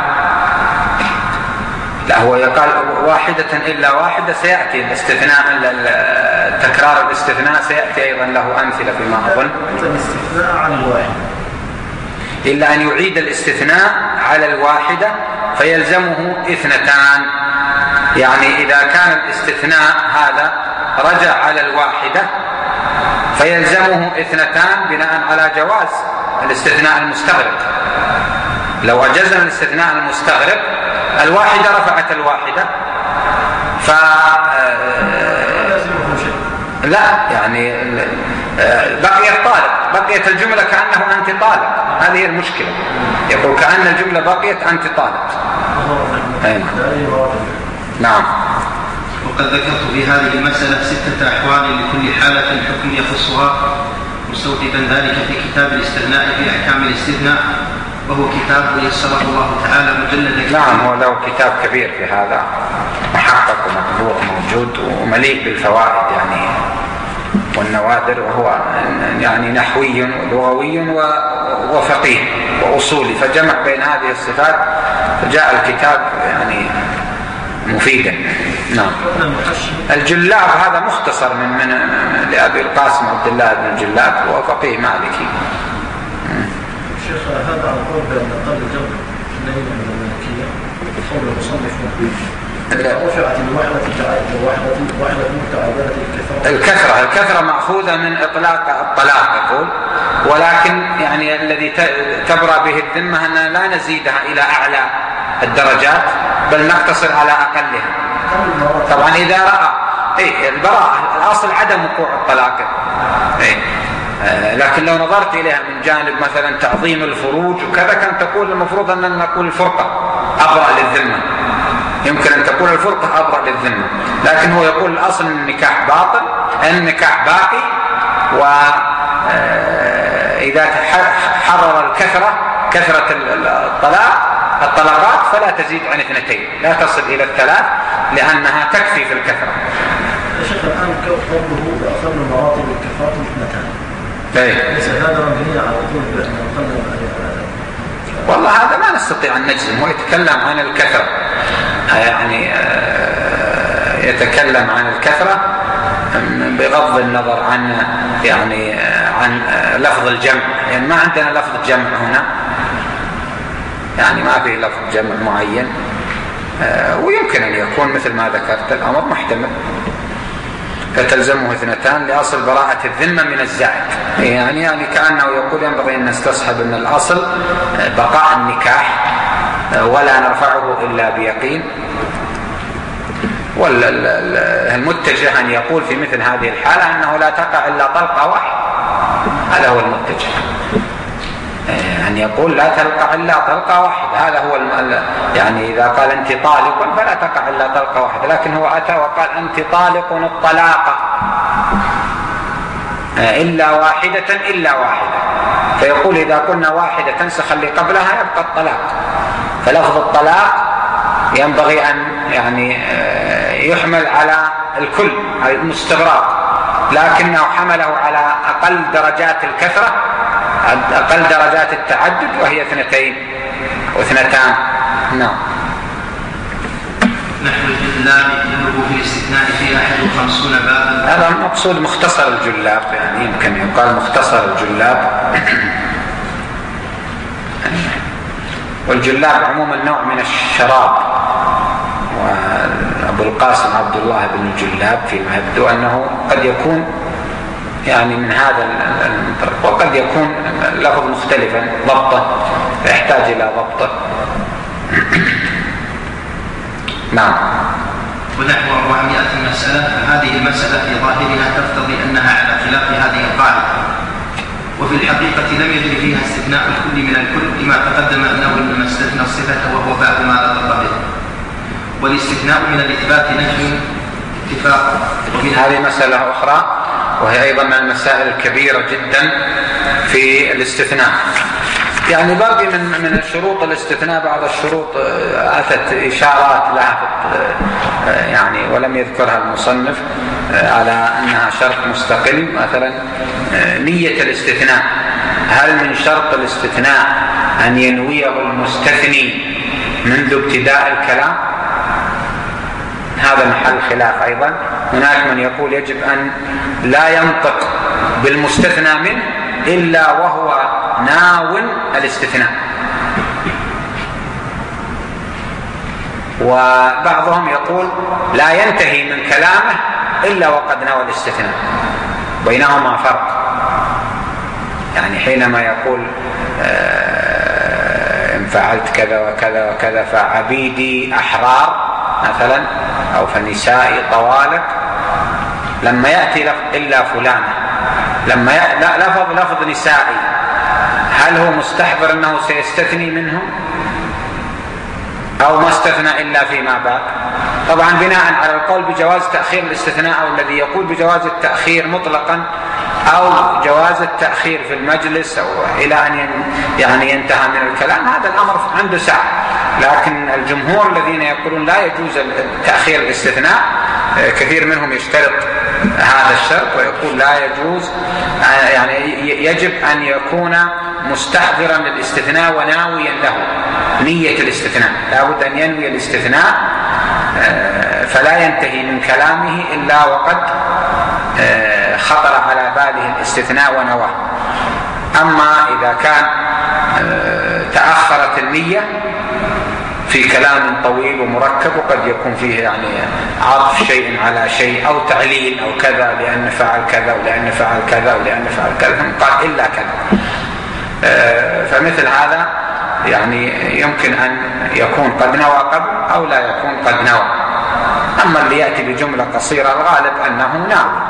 لا هو يقال واحدة إلا واحدة، سيأتي الاستثناء تكرار الاستثناء سيأتي أيضا له أمثلة فيما أظن. الاستثناء على الواحدة إلا أن يعيد الاستثناء على الواحدة فيلزمه اثنتان، يعني إذا كان الاستثناء هذا رجع على الواحدة فيلزمه اثنتان بناء على جواز الاستثناء المستغرق. لو أجزنا الاستثناء المستغرق الواحدة رفعت الواحدة ف لا يعني بقيت طالق، بقيت الجملة كأنه أنت طالق، هذه المشكلة. يقول كأن الجملة بقيت أنت طالق. نعم. وقد ذكرت في هذه المسألة ستة أحوال لكل حالة الحكم يخصها، مستوطبا ذلك في كتاب الاستثناء في أحكام الاستثناء. وهو كتاب يسره الله تعالى مجلدا. نعم، هو له كتاب كبير في هذا، محقق ومطبوع موجود ومليء بالفوائد يعني والنوادر، وهو يعني نحوي ولغوي وفقيه وأصولي، فجمع بين هذه الصفات فجاء الكتاب يعني مفيدا. نعم. الجلاب هذا مختصر من من لأبي القاسم عبد الله بن الجلاب، وهو فقيه مالكي. شيخ هذا على قول بأن قبل الجمع ليلة من المالكية قول المصنف رفعت الوحدة الوحدة وحدة متعادلة الكثرة. الكثرة الكثرة مأخوذة من إطلاق الطلاق يقول، ولكن يعني الذي تبرأ به الذمة أننا لا نزيدها إلى أعلى الدرجات بل نقتصر على أقلها. طبعا إذا رأى إيه البراءة الأصل عدم وقوع الطلاق، إيه لكن لو نظرت إليها من جانب مثلا تعظيم الفروج وكذا كان تقول المفروض أننا نقول الفرقة أبرأ للذمة، يمكن أن تقول الفرقة أبرأ للذمة، لكن هو يقول الأصل النكاح باطل، النكاح باقي، وإذا حرر الكثرة كثرة الطلاق الطلقات فلا تزيد عن اثنتين، لا تصل إلى الثلاث لأنها تكفي في الكثرة. يا شيخ الآن قوله بأقل مراتب الكفارة اثنتان، ليس هذا مبني على طول بأن أقل؟ والله هذا ما نستطيع أن نجزم، هو يتكلم عن الكثرة، يعني يتكلم عن الكثرة بغض النظر عن يعني عن لفظ الجمع، يعني ما عندنا لفظ جمع هنا، يعني ما في لفظ جمع معين، ويمكن أن يكون مثل ما ذكرت الأمر محتمل، فتلزمه اثنتان لأصل براءة الذمة من الزائد، يعني يعني كأنه يقول ينبغي أن نستصحب أن الأصل بقاء النكاح ولا نرفعه إلا بيقين، والمتجه أن يقول في مثل هذه الحالة أنه لا تقع إلا طلقة واحدة، هذا هو المتجه، أن يقول لا تلقى إلا طلقة واحدة، هذا هو يعني إذا قال أنت طالق فلا تقع إلا طلقة واحدة، لكن هو أتى وقال أنت طالق الطلاق إلا واحدة إلا واحدة، فيقول إذا قلنا واحدة تنسخ اللي قبلها يبقى الطلاق، فلفظ الطلاق ينبغي أن يعني يحمل على الكل على المستغراق، لكنه حمله على أقل درجات الكثرة أقل درجات التعدد وهي اثنتين واثنتان. نعم. نحو الجلاب يبلغ في الاستثناء في أحد وخمسون بابا. هذا المقصود مختصر الجلاب، يعني يمكن يقال مختصر الجلاب. والجلاب عموما نوع من الشراب، وأبو القاسم عبد الله بن الجلاب فيما يبدو أنه قد يكون يعني من هذا المنطلق، وقد يكون لفظ مختلفا ضبطه يحتاج إلى ضبطه. نعم. ونحو أربعمائة مسألة، فهذه المسألة في ظاهرها تقتضي أنها على خلاف هذه القاعدة، وفي الحقيقة لم يجري فيها استثناء الكل من الكل لما تقدم أنه إنما استثنى الصفة وهو باب ما لا ضر به، والاستثناء من الإثبات نفي اتفاق. هذه مسألة أخرى وهي أيضا من المسائل الكبيرة جدا في الاستثناء، يعني باقي من من الشروط الاستثناء بعض الشروط أتت إشارات لها يعني ولم يذكرها المصنف على أنها شرط مستقل، مثلا نية الاستثناء، هل من شرط الاستثناء أن ينويه المستثني منذ ابتداء الكلام؟ هذا محل خلاف أيضا، هناك من يقول يجب أن لا ينطق بالمستثنى منه إلا وهو ناو الاستثناء، وبعضهم يقول لا ينتهي من كلامه إلا وقد نوى الاستثناء، بينهما فرق، يعني حينما يقول إن فعلت كذا وكذا وكذا فعبيدي أحرار مثلا أو فنسائي طوالق، لما يأتي لفظ إلا فلانة، لما لا لفظ لفظ نسائي، هل هو مستحضر أنه سيستثني منهم أو ما استثنى إلا فيما بعد؟ طبعا بناء على القول بجواز تأخير الاستثناء، أو الذي يقول بجواز التأخير مطلقا أو جواز التأخير في المجلس أو إلى أن يعني ينتهى من الكلام، هذا الأمر عنده سعة. لكن الجمهور الذين يقولون لا يجوز تأخير الاستثناء كثير منهم يشترط هذا الشرط ويقول لا يجوز، يعني يجب أن يكون مستحضرا للاستثناء وناويا له نية الاستثناء، لا بد أن ينوي الاستثناء فلا ينتهي من كلامه إلا وقد خطر على باله الاستثناء ونواه. أما إذا كان تأخرت النية في كلام طويل ومركب وقد يكون فيه يعني عطف شيء على شيء أو تعليل أو كذا لأن فعل كذا ولأن فعل كذا ولأن فعل كذا ثم قال إلا كذا، فمثل هذا يعني يمكن أن يكون قد نوى قبل أو لا يكون قد نوى. أما اللي يأتي بجملة قصيرة الغالب أنه نوى.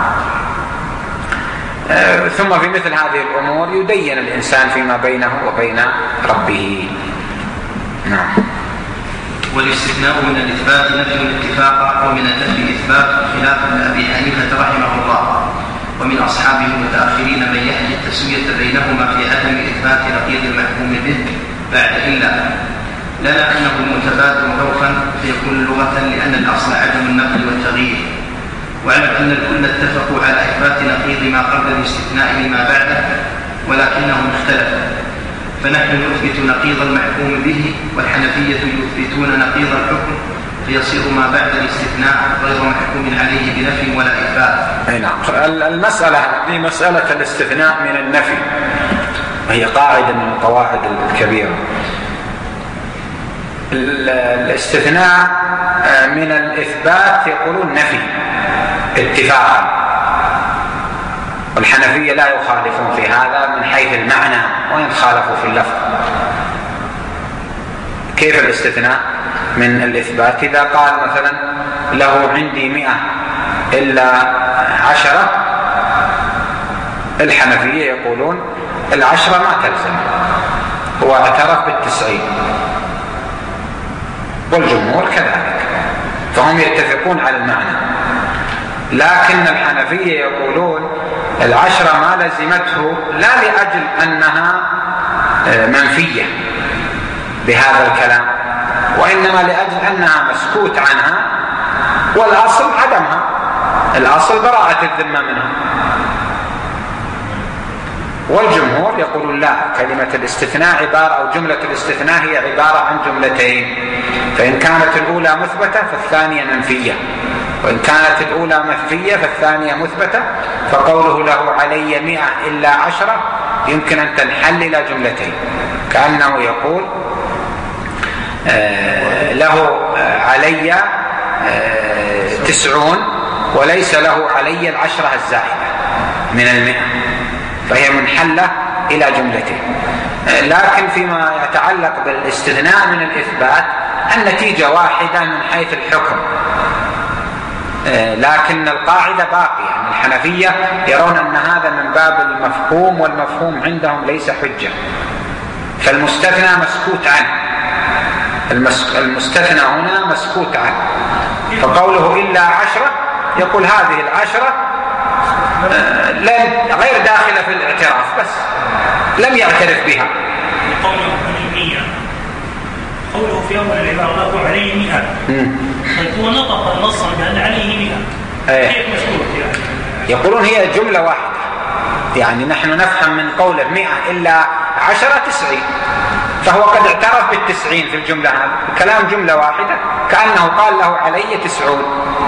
ثم في مثل هذه الأمور يدين الإنسان فيما بينه وبين ربه. نعم. والاستثناء من الإثبات نفي اتفاقا ومن النفي إثبات خلافا لأبي حنيفة رحمه الله ومن أصحابه المتأخرين من يحكي التسوية بينهما في عدم إثبات نقيض المحكوم به بعد إلا لنا أنه المتبادر عرفا فيكون لغة لأن الأصل عدم النقل والتغيير، واعلم أن الكل اتفقوا على إثبات نقيض ما قبل الاستثناء لما بعده ولكنهم اختلفوا، فنحن نثبت نقيض المحكوم به والحنفية يثبتون نقيض الحكم فيصير ما بعد الاستثناء غير محكوم عليه بنفي ولا إثبات. أي نعم. المسألة دي مسألة الاستثناء من النفي، وهي قاعدة من القواعد الكبيرة. الاستثناء من الإثبات يقولون نفي اتفاقا، والحنفية لا يخالفون في هذا من حيث المعنى وإن خالفوا في اللفظ. كيف الاستثناء من الإثبات؟ إذا قال مثلا له عندي مئة إلا عشرة، الحنفية يقولون العشرة ما تلزم، هو اعترف بالتسعين، والجمهور كذلك، فهم يتفقون على المعنى. لكن الحنفية يقولون العشرة ما لزمته لا لأجل أنها منفية بهذا الكلام، وإنما لأجل أنها مسكوت عنها والأصل عدمها، الأصل براءة الذمة منها. والجمهور يقولون لا، كلمة الاستثناء عبارة أو جملة الاستثناء هي عبارة عن جملتين، فإن كانت الأولى مثبتة فالثانية منفية، وإن كانت الأولى منفية فالثانية مثبتة، فقوله له علي مئة إلا عشرة يمكن أن تنحل إلى جملتين، كأنه يقول آه له آه علي آه تسعون وليس له علي العشرة الزائدة من المئة، فهي منحلة إلى جملتين. آه لكن فيما يتعلق بالاستثناء من الإثبات النتيجة واحدة من حيث الحكم، آه لكن القاعدة باقية. يعني الحنفية يرون أن هذا من باب المفهوم، والمفهوم عندهم ليس حجة، فالمستثنى مسكوت عنه، المستثنى هنا مسكوت عنه، فقوله إلا عشرة يقول هذه العشرة غير داخلة في الاعتراف، بس لم يعترف بها. قوله مئة، قوله في أول العبارة له عليه مئة، هو نطق نصا بأن عليه مئة، كيف مسكوت يعني؟ يقولون هي جملة واحدة، يعني نحن نفهم من قوله مئة إلا عشرة تسعين، فهو قد اعترف بالتسعين في الجملة هذه، الكلام جملة واحدة، كأنه قال له علي تسعون،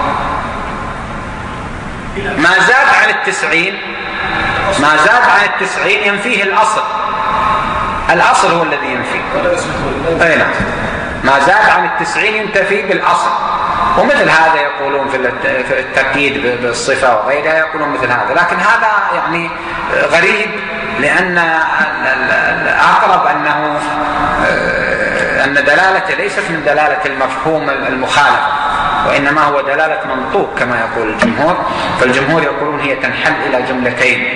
ما زاد عن التسعين ما زاد عن التسعين ينفيه الأصل، الأصل هو الذي ينفيه. أي نعم، ما زاد عن التسعين ينتفي بالأصل. ومثل هذا يقولون في التقييد بالصفة وغيرها، يقولون مثل هذا، لكن هذا يعني غريب، لأن الأقرب أنه أن دلالته ليست من دلالة المفهوم المخالفة، وإنما هو دلالة منطوق كما يقول الجمهور، فالجمهور يقولون هي تنحل إلى جملتين.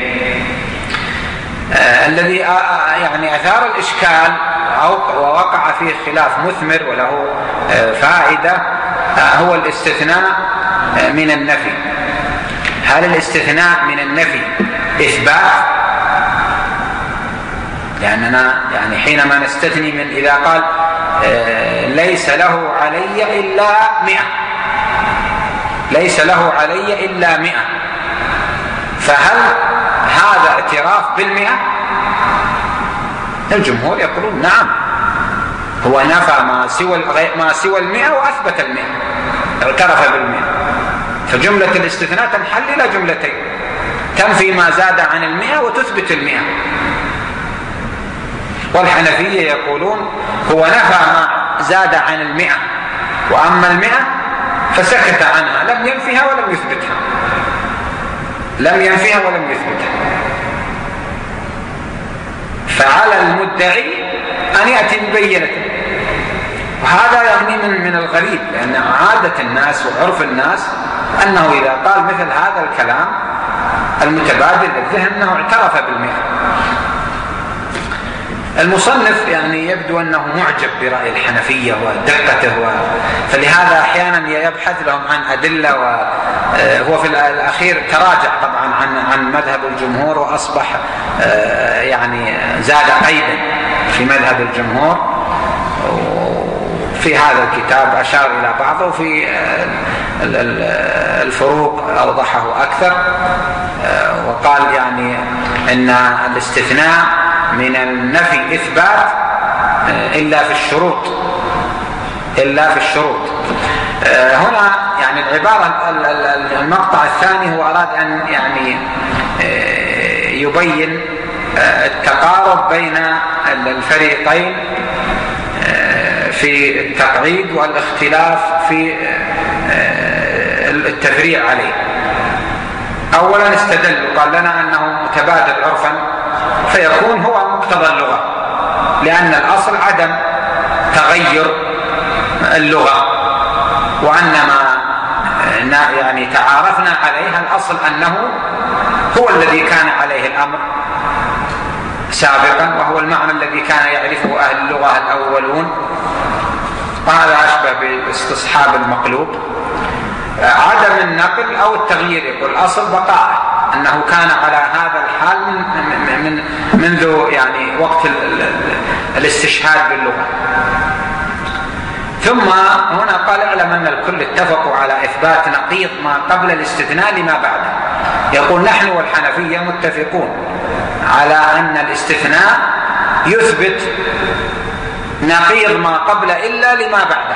آه الذي آه يعني أثار الإشكال أو ووقع فيه خلاف مثمر وله آه فائدة آه هو الاستثناء آه من النفي. هل الاستثناء من النفي إثبات؟ لأننا يعني حينما نستثني من إذا قال ليس له علي إلا مئة، ليس له علي إلا مئة، فهل هذا اعتراف بالمئة؟ الجمهور يقولون نعم، هو نفى ما سوى ما سوى المئة وأثبت المئة، اعترف بالمئة، فجملة الاستثناء تنحل إلى جملتين، تنفي ما زاد عن المئة وتثبت المئة. والحنفية يقولون هو نفى ما زاد عن المئة، وأما المئة فسكت عنها، لم ينفيها ولم يثبتها، لم ينفيها ولم يثبتها. فعلى المدعي أن يأتي ببينة، وهذا يعني من من الغريب، لأن عادة الناس وعرف الناس أنه إذا قال مثل هذا الكلام المتبادل للذهن أنه اعترف بالمئة. المصنف يعني يبدو أنه معجب برأي الحنفية ودقته، فلهذا أحيانا يبحث لهم عن أدلة، وهو في الأخير تراجع طبعا عن عن مذهب الجمهور وأصبح يعني زاد قيدا في مذهب الجمهور. في هذا الكتاب أشار إلى بعضه، وفي الفروق أوضحه أكثر، وقال يعني أن الاستثناء من النفي إثبات إلا في الشروط، إلا في الشروط. هنا يعني العبارة المقطع الثاني هو أراد أن يعني يبين التقارب بين الفريقين في التقعيد والاختلاف في التفريع عليه. أولا استدل قال لنا أنه متبادل عرفا، فيكون هو مقتضى اللغة، لأن الأصل عدم تغير اللغة، وأنما يعني تعارفنا عليها الأصل أنه هو الذي كان عليه الأمر سابقا، وهو المعنى الذي كان يعرفه أهل اللغة الأولون، وهذا أشبه باستصحاب المقلوب. عدم النقل أو التغيير يقول الأصل بقاء، أنه كان على هذا الحال من من منذ يعني وقت الاستشهاد باللغة. ثم هنا قال اعلم أن الكل اتفقوا على إثبات نقيض ما قبل الاستثناء لما بعده. يقول نحن والحنفية متفقون على أن الاستثناء يثبت نقيض ما قبل إلا لما بعده،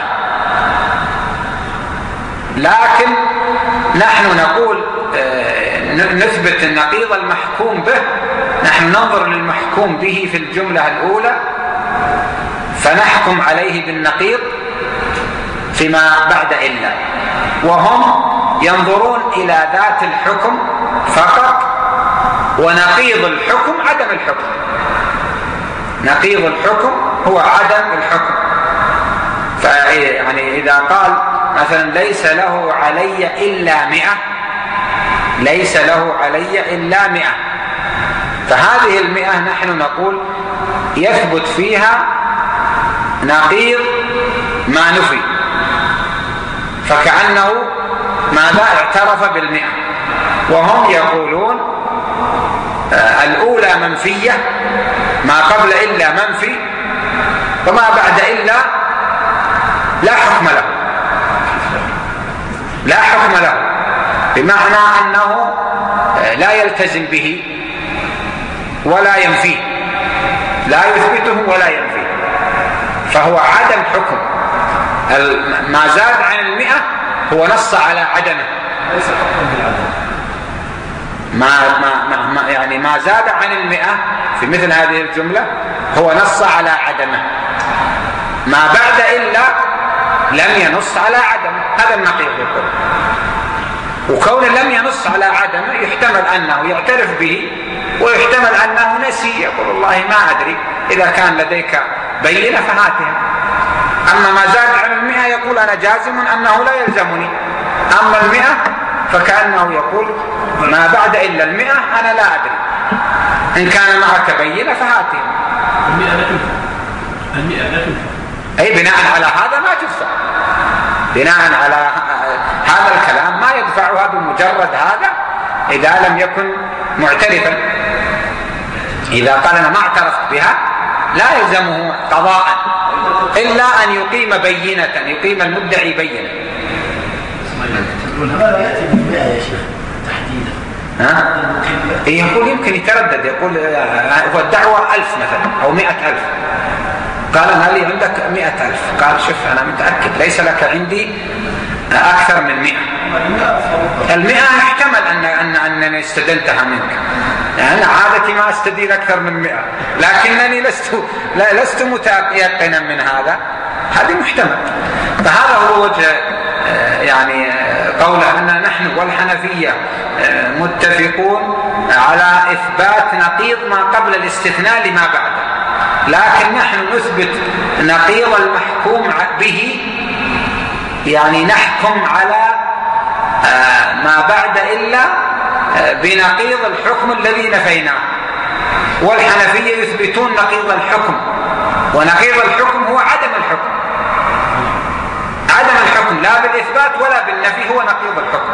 لكن نحن نقول نثبت النقيض المحكوم به، نحن ننظر للمحكوم به في الجملة الأولى فنحكم عليه بالنقيض فيما بعد إلا، وهم ينظرون إلى ذات الحكم فقط، ونقيض الحكم عدم الحكم. نقيض الحكم هو عدم الحكم. فيعني إذا قال مثلا ليس له علي إلا مئة، ليس له علي إلا مئة، فهذه المئة نحن نقول يثبت فيها نقيض ما نفي، فكأنه ماذا اعترف بالمئة، وهم يقولون آه الأولى منفية، ما قبل إلا منفي، وما بعد إلا لا حكم له، لا حكم له، بمعنى أنه لا يلتزم به ولا ينفيه، لا يثبته ولا ينفيه، فهو عدم حكم. ما زاد عن المئة هو نص على عدمه، ليس حكما بالعدم. ما, ما, ما يعني ما زاد عن المئة في مثل هذه الجملة هو نص على عدمه، ما بعد إلا لم ينص على عدمه، هذا النقيض يقول. وكون لم ينص على عدمه يحتمل أنه يعترف به، ويحتمل أنه نسي، يقول والله ما أدري، إذا كان لديك بينة فهاتها. أما ما زاد عن المئة يقول أنا جازم أنه لا يلزمني، أما المئة فكأنه يقول ما بعد إلا المئة أنا لا أدري، إن كان معك بينة فهاتها. المئة لا تنفع، المئة لا تنفع، أي بناء على هذا ما تدفع، بناء على هذا الكلام ما يدفعها بمجرد هذا، إذا لم يكن معترفا. إذا قال أنا ما اعترفت بها لا يلزمه قضاء إلا أن يقيم بينة، يقيم المدعي بينة. هذا يأتي بالمئة يا شيخ تحديدا. ها؟ يقول يمكن يتردد، يقول هو الدعوة ألف مثلا أو مئة ألف، قال أنا لي عندك مئة ألف، قال شوف أنا متأكد ليس لك عندي أكثر من مئة. المئة يحتمل أن أن أنني استدنتها منك، يعني أنا عادتي ما أستدين أكثر من مئة، لكنني لست لا لست متيقنا من هذا، هذه محتمل. فهذا هو وجه يعني قوله أن نحن والحنفية متفقون على إثبات نقيض ما قبل الاستثناء لما بعده، لكن نحن نثبت نقيض المحكوم به، يعني نحكم على ما بعد إلا بنقيض الحكم الذي نفيناه. والحنفية يثبتون نقيض الحكم، ونقيض الحكم هو عدم الحكم، عدم الحكم لا بالإثبات ولا بالنفي، هو نقيض الحكم.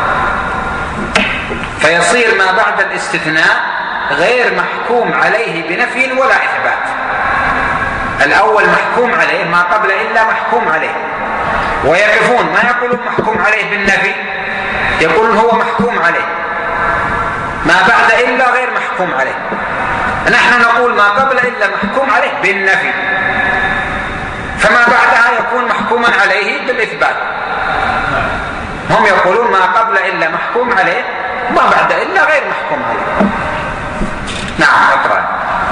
فيصير ما بعد الاستثناء غير محكوم عليه بنفي ولا إثبات. الأول محكوم عليه، ما قبل إلا محكوم عليه. ويقفون ما يقولون محكوم عليه بالنفي، يقولون هو محكوم عليه، ما بعد إلا غير محكوم عليه. نحن نقول ما قبل إلا محكوم عليه بالنفي، فما بعدها يكون محكوما عليه بالإثبات. هم يقولون ما قبل إلا محكوم عليه، ما بعد إلا غير محكوم عليه. نعم أقرأ.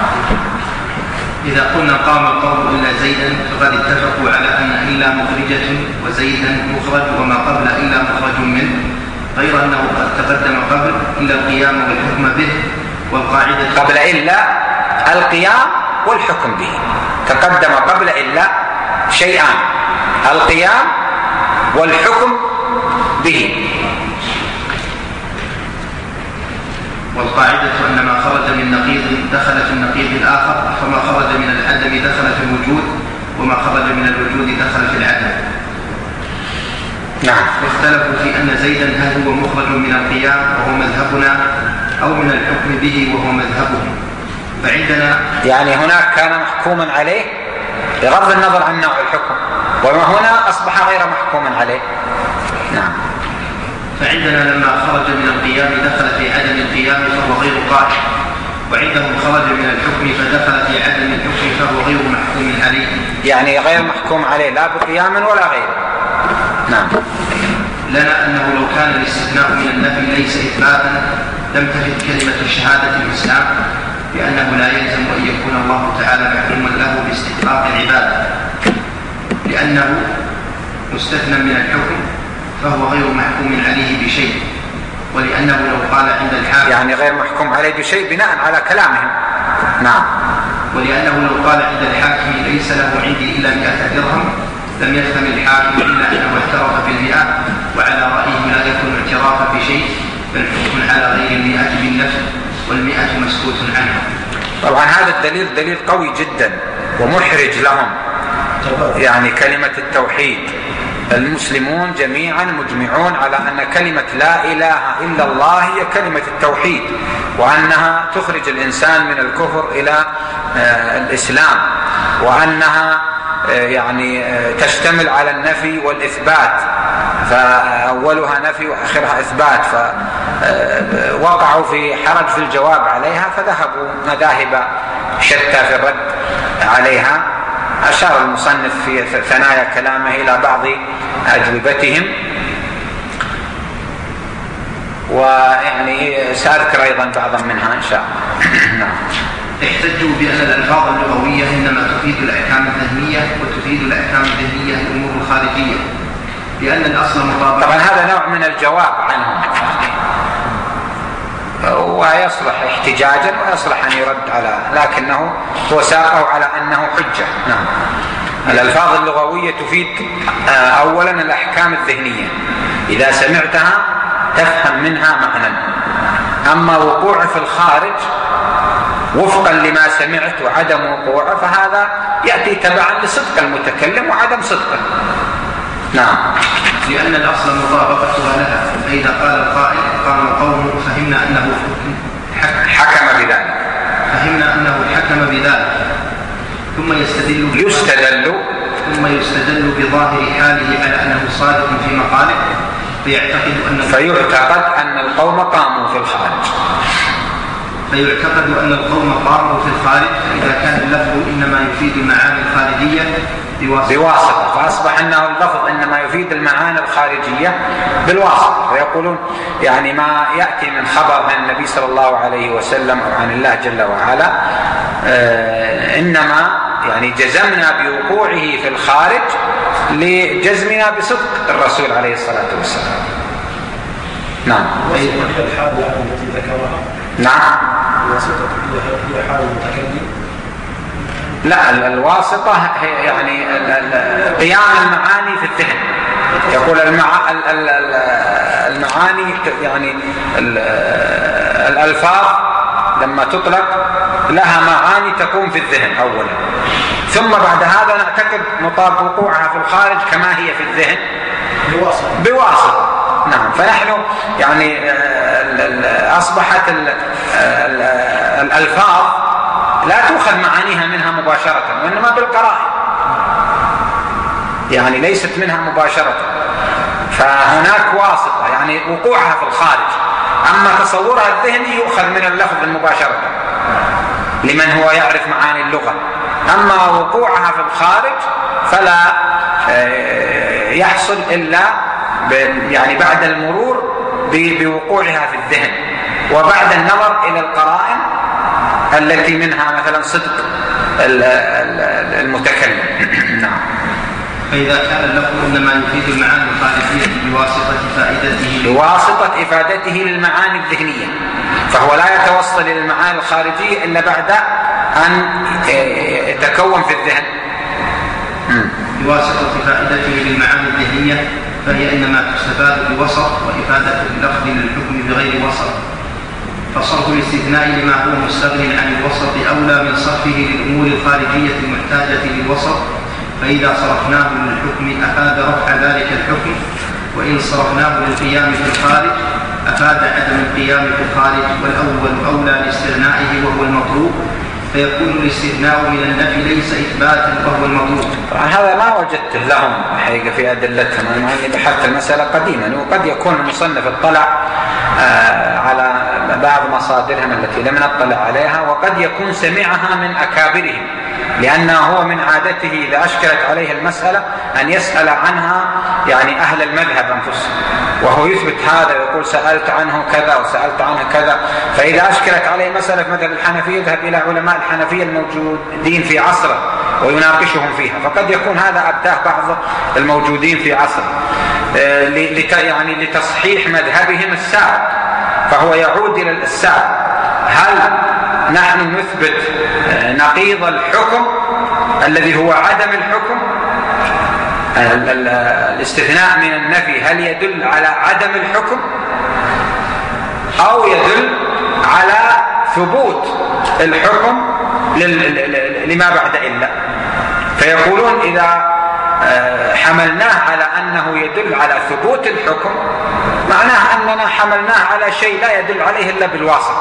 إذا قلنا قام القوم إلا زيدا فقد اتفقوا على أن إلا مخرجة وزيدا مخرج، وما قبل إلا مخرج منه، غير أنه قد تقدم قبل إلا القيام والحكم به. والقاعدة قبل إلا القيام والحكم به، تقدم قبل إلا شيئان، القيام والحكم به. والقاعدة أن ما خرج من نقيض دخل في النقيض الآخر، فما خرج من العدم دخل في الوجود، وما خرج من الوجود دخل في العدم. نعم. واختلفوا في أن زيدا هل هو مخرج من القيام وهو مذهبنا، أو من الحكم به وهو مذهبهم. فعندنا يعني هناك كان محكوما عليه بغض النظر عن نوع الحكم، وما هنا أصبح غير محكوما عليه. نعم. فعندنا لما خرج من القيام دخل في عدم القيام فهو غير قائم، وعندهم خرج من الحكم فدخل في عدم الحكم فهو غير محكوم عليه، يعني غير محكوم عليه لا بقيام ولا غيره. نعم. لنا أنه لو كان الاستثناء من النفي ليس إثباتا لم تفد كلمة شهادة الإسلام، لأنه لا يلزم أن يكون الله تعالى محكوما له باستحقاق العبادة، لأنه مستثنى من الحكم فهو غير محكوم عليه بشيء. ولأنه لو قال عند الحاكم يعني غير محكوم عليه بشيء بناء على كلامهم. نعم. ولأنه لو قال عند الحاكم ليس له عندي إلا مئة درهم لم يفهم الحاكم إلا أنه اعترف بالمئة، وعلى رأيه لا يكون اعترافا بشيء بل حكم على غير المئة بالنفي، والمئة مسكوت عنها. طبعا هذا الدليل دليل قوي جدا ومحرج لهم، يعني كلمة التوحيد. المسلمون جميعا مجمعون على أن كلمة لا إله إلا الله هي كلمة التوحيد، وأنها تخرج الإنسان من الكفر إلى الإسلام، وأنها يعني تشتمل على النفي والإثبات، فأولها نفي وآخرها إثبات، فوقعوا في حرج في الجواب عليها فذهبوا مذاهب شتى في الرد عليها. أشار المصنف في ثنايا كلامه إلى بعض أجوبتهم، ويعني سأذكر أيضا بعضا منها إن شاء الله. احتجوا بأن الألفاظ اللغوية إنما تفيد الأحكام الذهنية وتفيد الأحكام الذهنية الأمور الخارجية، لأن الأصل مطابقة. طبعا هذا نوع من الجواب عنهم، ويصلح احتجاجا ويصلح أن يرد على، لكنه هو ساقه على أنه حجة. نعم. الألفاظ اللغوية تفيد أولا الأحكام الذهنية، إذا سمعتها تفهم منها معنى. أما وقوع في الخارج وفقا لما سمعت وعدم وقوعه فهذا يأتي تبعا لصدق المتكلم وعدم صدقه. نعم. لأن الأصل مطابقتها لها، فإذا قال القائل فقام القوم فهمنا أنه حكم بذلك فهمنا أنه حكم بذلك ثم يستدل يستدل ثم يستدل بظاهر حاله على أنه صادق في مقاله فيعتقد أن فيعتقد أن القوم قاموا في الخارج فيعتقد أن القوم قاموا في الخارج فإذا كان اللفظ إنما يفيد المعاني الخارجية بواسطة, بواسطة فأصبح أنه اللفظ إنما يفيد المعاني الخارجية بالواسطة. فيقولون يعني ما يأتي من خبر عن النبي صلى الله عليه وسلم أو عن الله جل وعلا آه إنما يعني جزمنا بوقوعه في الخارج لجزمنا بصدق الرسول عليه الصلاة والسلام. نعم. هي الحالة التي ذكرها. نعم. الواسطة هي حال المتكلم. لا الواسطة هي يعني قيام المعاني في الذهن. يقول المع... المعاني يعني الألفاظ لما تطلق لها معاني تقوم في الذهن أولا، ثم بعد هذا نعتقد مطابق وقوعها في الخارج كما هي في الذهن بواسطة. بواسطة. نعم. فنحن يعني أصبحت الألفاظ لا تؤخذ معانيها منها مباشرة وإنما بالقرائن، يعني ليست منها مباشرة، فهناك واسطة يعني وقوعها في الخارج. أما تصورها الذهني يؤخذ من اللفظ مباشرة لمن هو يعرف معاني اللغة، أما وقوعها في الخارج فلا يحصل إلا يعني بعد المرور بوقوعها في الذهن وبعد النظر إلى القرائن التي منها مثلا صدق المتكلم. نعم. فإذا كان اللفظ إنما يفيد المعاني الخارجية بواسطة فائدته بواسطة إفادته للمعاني الذهنية، فهو لا يتوصل إلى المعاني الخارجية إلا بعد أن يتكون في الذهن. بواسطة فائدته للمعاني الذهنية فهي إنما تستفاد بوسط، وإفادة اللفظ للحكم بغير وسط. فصرف الاستثناء لما هو مستغن عن الوسط أولى من صرفه للأمور الخارجية المحتاجة للوسط، فإذا صرفناه للحكم أفاد رفع ذلك الحكم، وإن صرفناه للقيام في الخارج أفاد عدم القيام في الخارج، والأول أولى لاستغنائه وهو المطلوب، فيكون الاستثناء من النفي ليس إثباتا وهو المطلوب. هذا ما وجدته لهم حقيقة في أدلتهم، أنا أني بحثت المسألة قديما، وقد يكون المصنف اطلع آه على بعض مصادرهم التي لم نطلع عليها، وقد يكون سمعها من أكابرهم، لأنه هو من عادته إذا أشكلت عليه المسألة أن يسأل عنها يعني أهل المذهب أنفسهم، وهو يثبت هذا ويقول سألت عنه كذا وسألت عنه كذا. فإذا أشكلت عليه مسألة مثل الحنفية يذهب إلى علماء الحنفية الموجودين في عصره ويناقشهم فيها، فقد يكون هذا أبداه بعض الموجودين في عصره يعني لتصحيح مذهبهم السابق، فهو يعود إلى السابق. هل نحن نثبت نقيض الحكم الذي هو عدم الحكم؟ الاستثناء من النفي هل يدل على عدم الحكم أو يدل على ثبوت الحكم لما بعد إلا؟ فيقولون إذا حملناه على أنه يدل على ثبوت الحكم معناه أننا حملناه على شيء لا يدل عليه إلا بالواسط،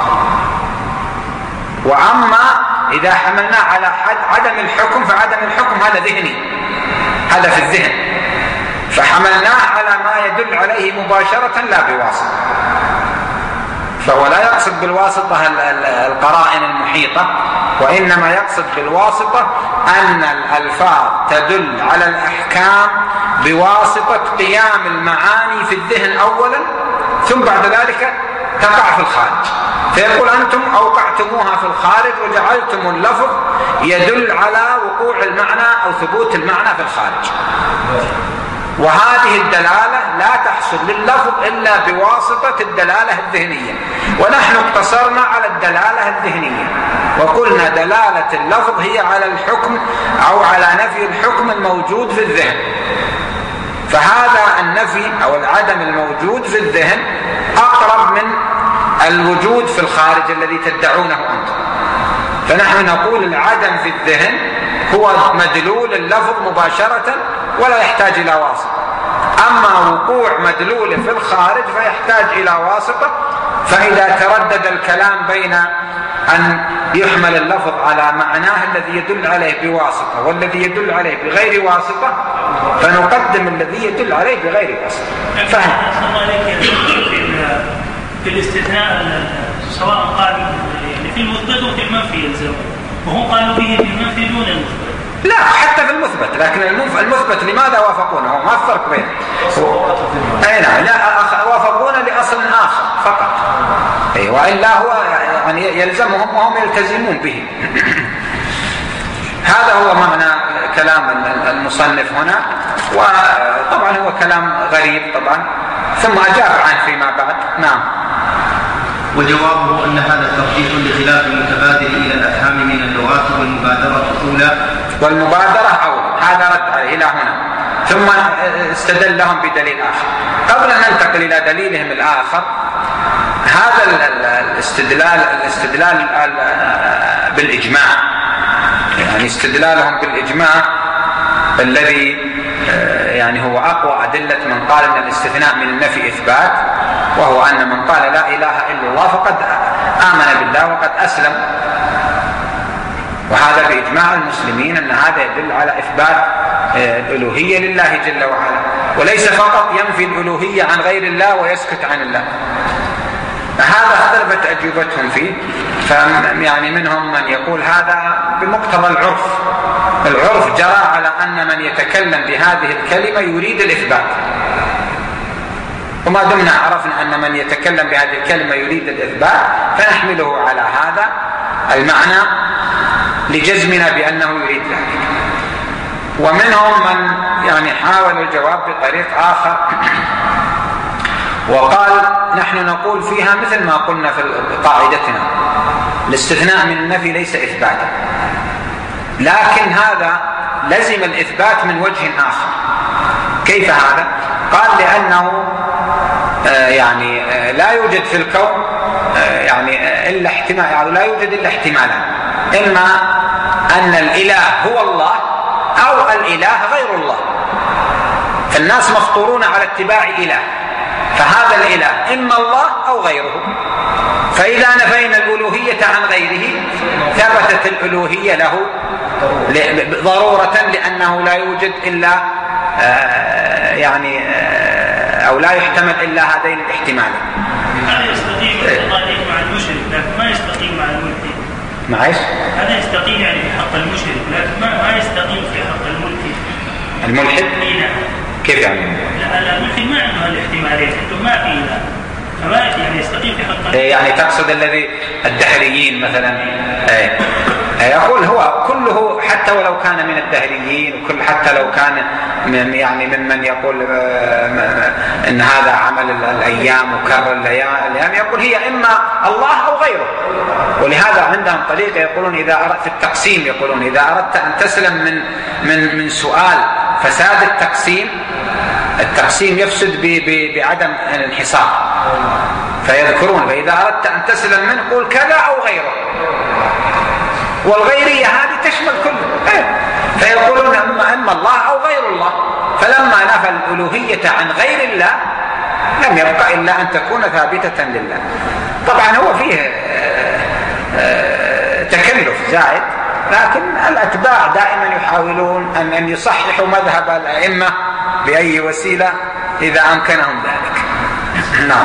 وأما إذا حملناه على عدم الحكم فعدم الحكم هذا ذهني، هذا في الذهن، فحملناه على ما يدل عليه مباشرة لا بواسطة. فهو لا يقصد بالواسطة القرائن المحيطة، وإنما يقصد بالواسطة أن الألفاظ تدل على الأحكام بواسطة قيام المعاني في الذهن أولا، ثم بعد ذلك تقع في الخارج. فيقول أنتم أوقعتموها في الخارج وجعلتم اللفظ يدل على وقوع المعنى أو ثبوت المعنى في الخارج، وهذه الدلالة لا تحصل لللفظ إلا بواسطة الدلالة الذهنية، ونحن اقتصرنا على الدلالة الذهنية وقلنا دلالة اللفظ هي على الحكم أو على نفي الحكم الموجود في الذهن. فهذا النفي أو العدم الموجود في الذهن أقرب من الوجود في الخارج الذي تدعونه أنتم. فنحن نقول العدم في الذهن هو مدلول اللفظ مباشرة ولا يحتاج إلى واسطة، أما وقوع مدلوله في الخارج فيحتاج إلى واسطة. فإذا تردد الكلام بين أن يحمل اللفظ على معناه الذي يدل عليه بواسطة والذي يدل عليه بغير واسطة فنقدم الذي يدل عليه بغير واسطة. فهم في الاستثناء سواء قال في المثبت وفي المنفي يلزم، وهم قالوا به في المنفي دون المثبت. لا حتى في المثبت، لكن المثبت لماذا وافقونه؟ ما الفرق بينه؟ اي نعم، لا وافقونه لاصل اخر فقط. اي والا هو يعني يلزمهم وهم يلتزمون به. هذا هو معنى كلام المصنف هنا، وطبعا هو كلام غريب طبعا، ثم اجاب عنه فيما بعد. نعم. وجوابه أن هذا ترجيح لخلاف المتبادر إلى الأفهام من اللغات والمبادرة أولى والمبادرة أولى. هذا رد عليه إلى هنا، ثم استدل لهم بدليل آخر. قبل أن ننتقل إلى دليلهم الآخر، هذا الاستدلال الاستدلال بالإجماع، يعني استدلالهم بالإجماع الذي يعني هو أقوى أدلة من قال أن الاستثناء من النفي إثبات، وهو أن من قال لا إله إلا الله فقد آمن بالله وقد أسلم، وهذا بإجماع المسلمين أن هذا يدل على إثبات الألوهية لله جل وعلا، وليس فقط ينفي الألوهية عن غير الله ويسكت عن الله. هذا اختلفت أجوبتهم فيه، فيعني منهم من يقول هذا بمقتضى العرف، العرف جرى على أن من يتكلم بهذه الكلمة يريد الإثبات، وما دمنا عرفنا أن من يتكلم بهذه الكلمة يريد الإثبات فنحمله على هذا المعنى لجزمنا بأنه يريد ذلك. ومنهم من يعني حاول الجواب بطريق آخر وقال نحن نقول فيها مثل ما قلنا في قاعدتنا، الاستثناء من النفي ليس إثباتا، لكن هذا لزم الإثبات من وجه آخر. كيف هذا؟ قال لأنه آه يعني آه لا يوجد في الكون آه يعني آه إلا احتمال، يعني لا يوجد إلا احتمالان، إما أن الإله هو الله أو الإله غير الله، فالناس مفطورون على اتباع إله، فهذا الإله إما الله أو غيره، فإذا نفينا الألوهية عن غيره ثبتت الألوهية له ضرورة، لأنه لا يوجد إلا آه يعني آه أو لا يحتمل إلا هذين الاحتمالين. هذا يستقيم مع المشرك لكن ما يستقيم مع الملحد. معيش؟ هذا يستقيم يعني في حق المشرك لكن ما ما يستقيم في حق الملحد. الملحد؟ كيف يعني؟ لا الملحد ما عنده الاحتمالين، عندهم ما في إله، فما يعني يستقيم في حق. يعني تقصد الذي الدهريين مثلا؟ ايه يقول هو كله حتى ولو كان من الدهريين، وكل حتى لو كان من يعني ممن يقول ان هذا عمل الايام وكرر الايام، يقول هي اما الله او غيره. ولهذا عندهم طريقه يقولون اذا اردت في التقسيم، يقولون اذا اردت ان تسلم من من من سؤال فساد التقسيم، التقسيم يفسد بعدم الانحصار، فيذكرون فاذا اردت ان تسلم منه قول كذا او غيره، والغيرية هذه تشمل كله. إيه؟ فيقولون أما, أما الله أو غير الله، فلما نفى الألوهية عن غير الله لم يبقى إلا أن تكون ثابتة لله. طبعا هو فيه آآ آآ تكلف زائد، لكن الأتباع دائما يحاولون أن, أن يصححوا مذهب الأئمة بأي وسيلة إذا أمكنهم ذلك. نعم.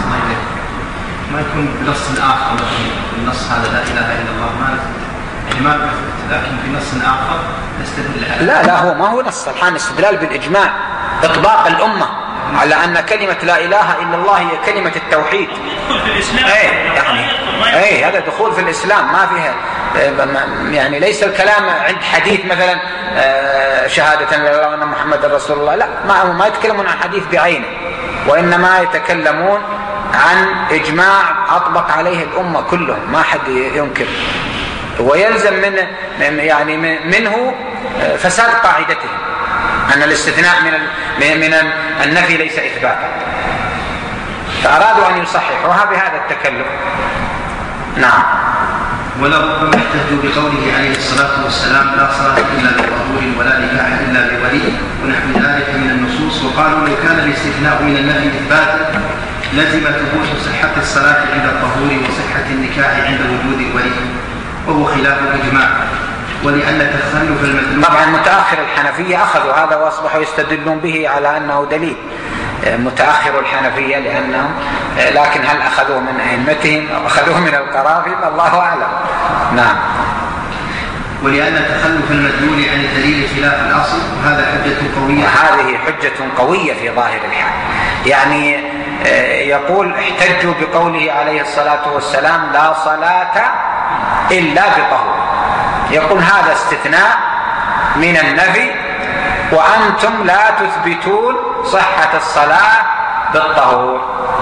ما يكون بنص آخر، النص هذا لا إله إلا الله ما يعني ما بثبت، لكن في نص آخر نستدل. لا لا هو ما هو نص، الحين استدلال بالإجماع، إطباق الأمة على أن كلمة لا إله إلا الله هي كلمة التوحيد. أي يعني أي هذا دخول في الإسلام، ما فيها يعني ليس الكلام عند حديث مثلا شهادة لا إله إلا الله محمد رسول الله، لا ما ما يتكلمون عن حديث بعينه، وإنما يتكلمون عن إجماع أطبق عليه الأمة كلهم، ما حد ينكر، ويلزم من يعني منه فساد قاعدته أن الاستثناء من من النفي ليس إثباتا، فأرادوا أن يصححوها بهذا التكلف. نعم. ولربما احتجوا بقوله عليه الصلاة والسلام لا صلاة إلا بطهور ولا نكاح إلا بولي ونحو ذلك من النصوص. وقالوا لو كان الاستثناء من النفي إثباتا لزم ثبوت صحة الصلاة عند الطهور وصحة النكاح عند وجود الولي، وهو خلاف الإجماع. ولأن تخلف المدلول طبعا متأخر الحنفية أخذوا هذا وأصبحوا يستدلون به على أنه دليل، متأخر الحنفية لأنهم، لكن هل أخذوه من أئمتهم أو أخذوه من القرافي الله أعلم. نعم. ولأن تخلف المدلول عن الدليل خلاف الأصل وهذا حجة قوية. وهذه حجة قوية في ظاهر الحال. يعني يقول احتجوا بقوله عليه الصلاة والسلام لا صلاة إلا بطهور، يقول هذا استثناء من النفي وأنتم لا تثبتون صحة الصلاة بالطهور،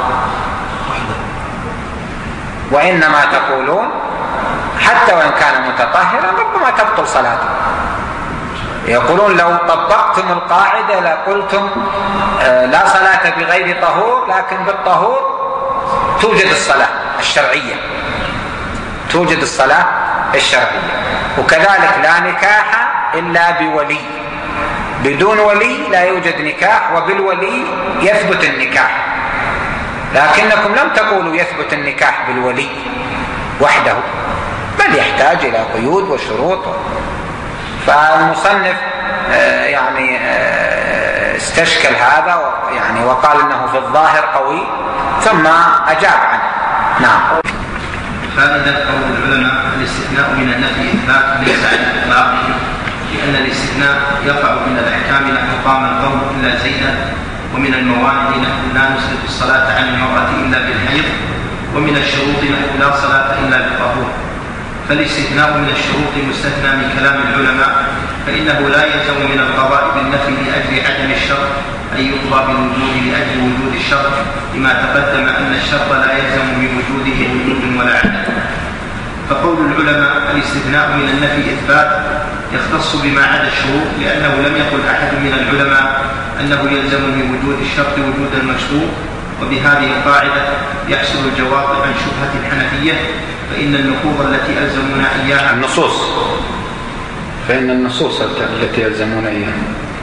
وإنما تقولون حتى وإن كان متطهرا ربما تبطل صلاته. يقولون لو طبقتم القاعدة لقلتم لا صلاة بغير طهور، لكن بالطهور توجد الصلاة الشرعية، توجد الصلاة الشرعية. وكذلك لا نكاح إلا بولي، بدون ولي لا يوجد نكاح، وبالولي يثبت النكاح. لكنكم لم تقولوا يثبت النكاح بالولي وحده، بل يحتاج إلى قيود وشروط. فالمصنف يعني استشكل هذا يعني وقال انه في الظاهر قوي ثم اجاب عنه. نعم. فائدة قول العلماء الاستثناء من النفي إثبات ليس على الإطلاق، لأن الاستثناء يقع من الأحكام نحو قام القوم إلا زيدا، ومن الموانع نحو لا نسلط الصلاة عن المرأة إلا بالحيض، ومن الشروط نحو لا صلاة إلا بالطهور. فالاستثناء من الشروط مستثنى من كلام العلماء، فإنه لا يلزم من القضاء بالنفي لأجل عدم الشرط أن يقضى بالوجود لأجل وجود الشرط، لما تقدم أن الشرط لا يلزم بوجوده وجود ولا عدم. فقول العلماء الاستثناء من النفي إثبات يختص بما عدا الشروط، لأنه لم يقل أحد من العلماء أنه يلزم من وجود الشرط وجود المشروط. وبهذه القاعدة يحصل الجواب عن شبهة الحنفية، فإن النقوض التي ألزمونا إياها النصوص فإن النصوص التي يلزمون إياها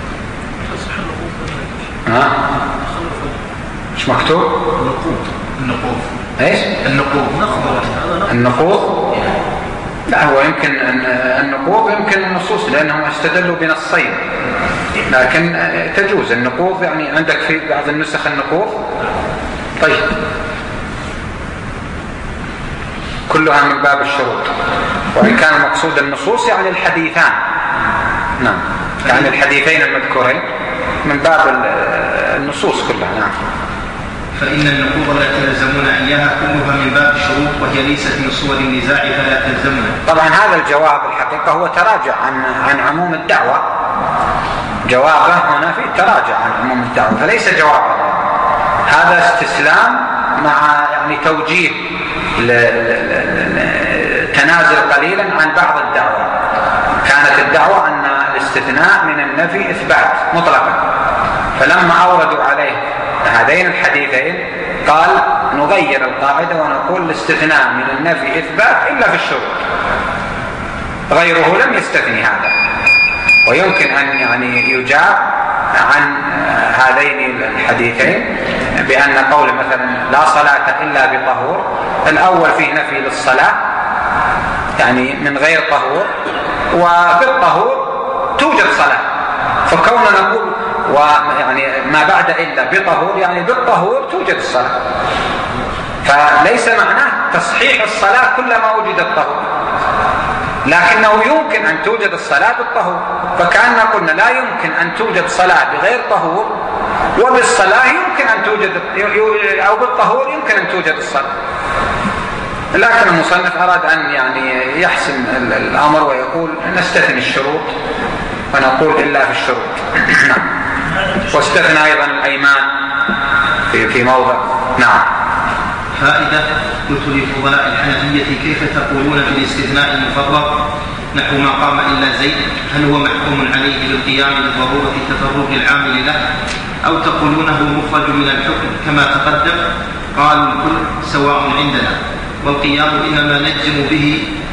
ها مش مكتوب النقوض النقوض ايش النقوض النقوض لا هو يمكن النقوض يمكن النصوص لأنهم استدلوا بنصين، لكن تجوز النقوض. يعني عندك في بعض النسخ النقوض. طيب كلها من باب الشروط، وإن كان المقصود النصوص يعني الحديثان. نعم يعني الحديثين المذكورين من باب النصوص كلها. نعم. فإن النقوض التي يلزمون إياها كلها من باب الشروط، وهي ليست من صور النزاع فلا تلزمنا. طبعا هذا الجواب الحقيقة هو تراجع عن عن عموم الدعوة، جوابه هنا في تراجع عن عموم الدعوة، فليس جوابا، هذا استسلام مع يعني توجيه تنازل قليلا عن بعض الدعوة. كانت الدعوة أن الاستثناء من النفي إثبات مطلقا، فلما أوردوا عليه هذين الحديثين قال نغير القاعدة ونقول الاستثناء من النفي إثبات إلا في الشروط، غيره لم يستثني هذا. ويمكن أن يعني يجاب عن هذين الحديثين بأن قول مثلا لا صلاة إلا بطهور، الأول فيه نفي للصلاة يعني من غير طهور، وبالطهور توجد صلاة، فكوننا نقول ويعني ما بعد إلا بطهور يعني بالطهور توجد الصلاة، فليس معناه تصحيح الصلاة كلما وجد الطهور، لكنه يمكن أن توجد الصلاة بالطهور. فكأننا قلنا لا يمكن أن توجد صلاة بغير طهور، وبالصلاة يمكن أن توجد أو بالطهور يمكن أن توجد الصلاة. لكن المصنف أراد أن يعني يحسم الأمر ويقول نستثني الشروط ونقول إلا في الشروط. واستثنى أيضا الأيمان في في موضع. نعم. فائدة قلت لفضلاء الحنفية كيف تقولون بالاستثناء المفرط نحو ما قام إلا زيد، هل هو محكوم عليه بالقيام لضرورة تفرغ العامل له، أو تقولونه مخرج من الحكم كما تقدم؟ قالوا الكل سواء عندنا، والقيام إنما نجزم به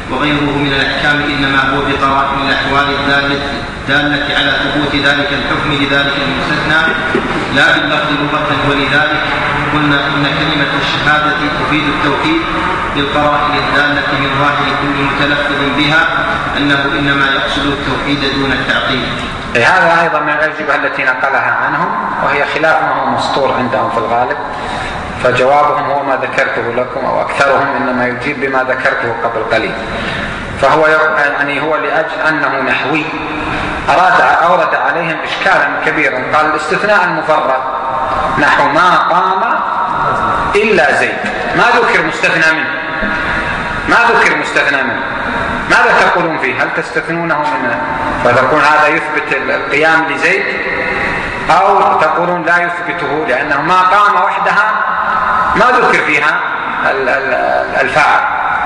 وغيره من الأحكام إنما هو بقرائن الأحوال الدالة دالة على ثبوت ذلك الحكم لذلك المستثنى لا باللفظ لغة. ولذلك قلنا إن كلمة الشهادة تفيد التوكيد بالقرائن الدالة من ظاهر كل متلفظ بها أنه إنما يقصد التوحيد دون التعطيل. هذا أيضا من الأجوبة التي نقلها عنهم، وهي خلاف ما هو مسطور عندهم في الغالب، فجوابهم هو ما ذكرته لكم، أو أكثرهم إنما يجيب بما ذكرته قبل قليل. فهو يعني هو لأجل أنه نحوي أراد أورد عليهم إشكالا كبيرا. قال الاستثناء المفرد نحو ما قام إلا زيد، ما ذكر مستثنى منه، ما ذكر مستثنى منه، ماذا تقولون فيه؟ هل تستثنونه منه فتقول هذا يثبت القيام لزيد، أو تقولون لا يثبته لأنه ما قام وحدها ما ذكر فيها الفاعل،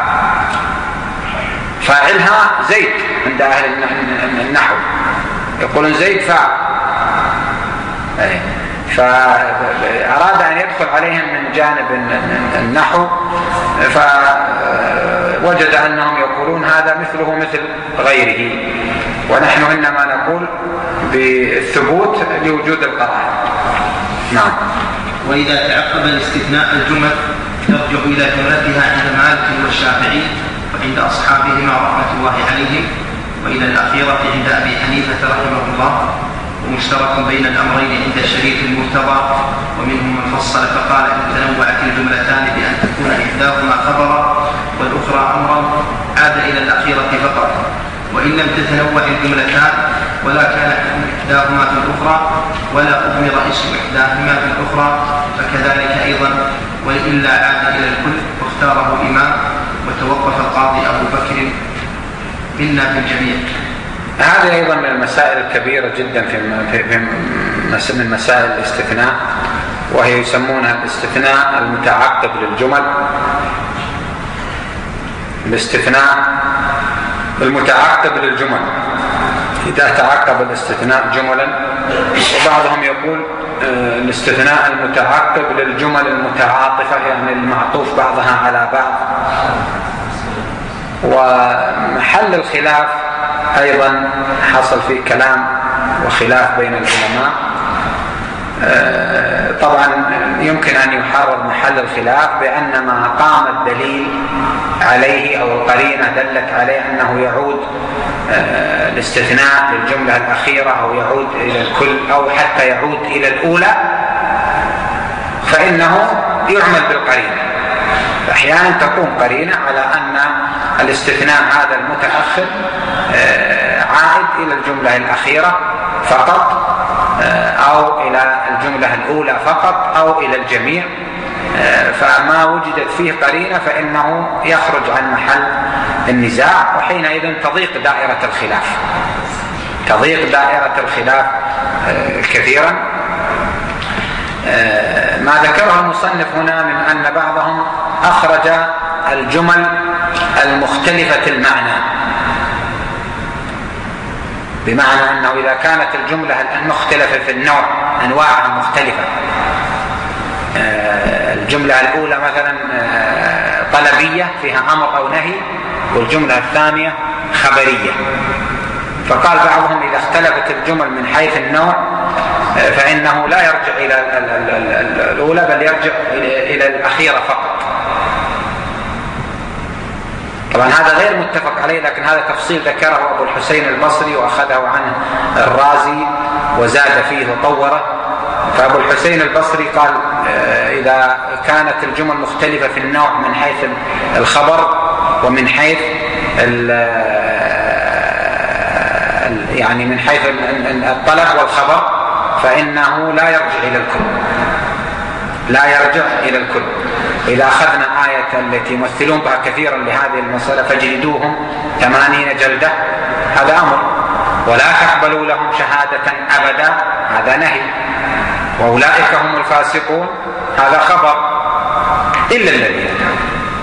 فاعلها زيد عند أهل النحو، يقولون زيد فاعل. فأراد أن يدخل عليهم من جانب النحو، فوجد أنهم يقولون هذا مثله مثل غيره، ونحن إنما نقول بالثبوت لوجود القرائن. نعم. وإذا تعقب الاستثناء الجمل يرجع إلى جملتها عند مالك والشافعي وعند أصحابهما رحمة الله عليهم، وإلى الأخيرة عند أبي حنيفة رحمه الله، ومشترك بين الأمرين عند الشريف المرتضى، ومنهم من فصل فقال إن تنوعت الجملتان بأن تكون إحداهما خبرا والأخرى أمرا عاد إلى الأخيرة فقط، وإن لم تتنوع الجملتان ولا كانت إحداهما في الأخرى ولا أضمر اسم إحداهما في الأخرى فكذلك أيضا، وإلا عاد إلى الكل واختاره الإمام، وتوقف القاضي أبو بكر منا في الجميع. هذه أيضا من المسائل الكبيرة جدا في من مسائل الاستثناء، وهي يسمونها الاستثناء المتعقب للجمل. الاستثناء المتعقب للجمل إذا تعقب الاستثناء جملا، وبعضهم يقول الاستثناء المتعقب للجمل المتعاطفة، يعني المعطوف بعضها على بعض. ومحل الخلاف أيضا حصل فيه كلام وخلاف بين العلماء. طبعا يمكن أن يحرر محل الخلاف بأن ما قام الدليل عليه أو القرينة دلت عليه أنه يعود الاستثناء للجملة الأخيرة أو يعود إلى الكل أو حتى يعود إلى الأولى، فإنه يعمل بالقرينة. أحيانا تقوم قرينة على أن الاستثناء هذا المتأخر عائد إلى الجملة الأخيرة فقط، أو إلى الجملة الأولى فقط، أو إلى الجميع. فما وجدت فيه قرينة فإنه يخرج عن محل النزاع، وحينئذ تضيق دائرة الخلاف تضيق دائرة الخلاف كثيرا. ما ذكره المصنف هنا من أن بعضهم أخرج الجمل المختلفة المعنى، بمعنى أنه إذا كانت الجملة المختلفة في النوع أنواعها مختلفة، الجملة الأولى مثلا طلبية فيها أمر أو نهي، والجملة الثانية خبرية، فقال بعضهم إذا اختلفت الجمل من حيث النوع فإنه لا يرجع إلى الأولى بل يرجع إلى الأخيرة فقط. طبعا هذا غير متفق عليه، لكن هذا تفصيل ذكره أبو الحسين البصري وأخذه عنه الرازي وزاد فيه وطوره. فأبو الحسين البصري قال إذا كانت الجمل مختلفة في النوع من حيث الخبر ومن حيث يعني من حيث الطلب والخبر فإنه لا يرجع إلى الكل لا يرجع إلى الكل. إذا أخذنا آية التي يمثلون بها كثيرا لهذه المسألة فاجلدوهم ثمانين جلدة، هذا أمر، ولا تقبلوا لهم شهادة أبدا، هذا نهي، وأولئك هم الفاسقون، هذا خبر، إلا الذين تابوا.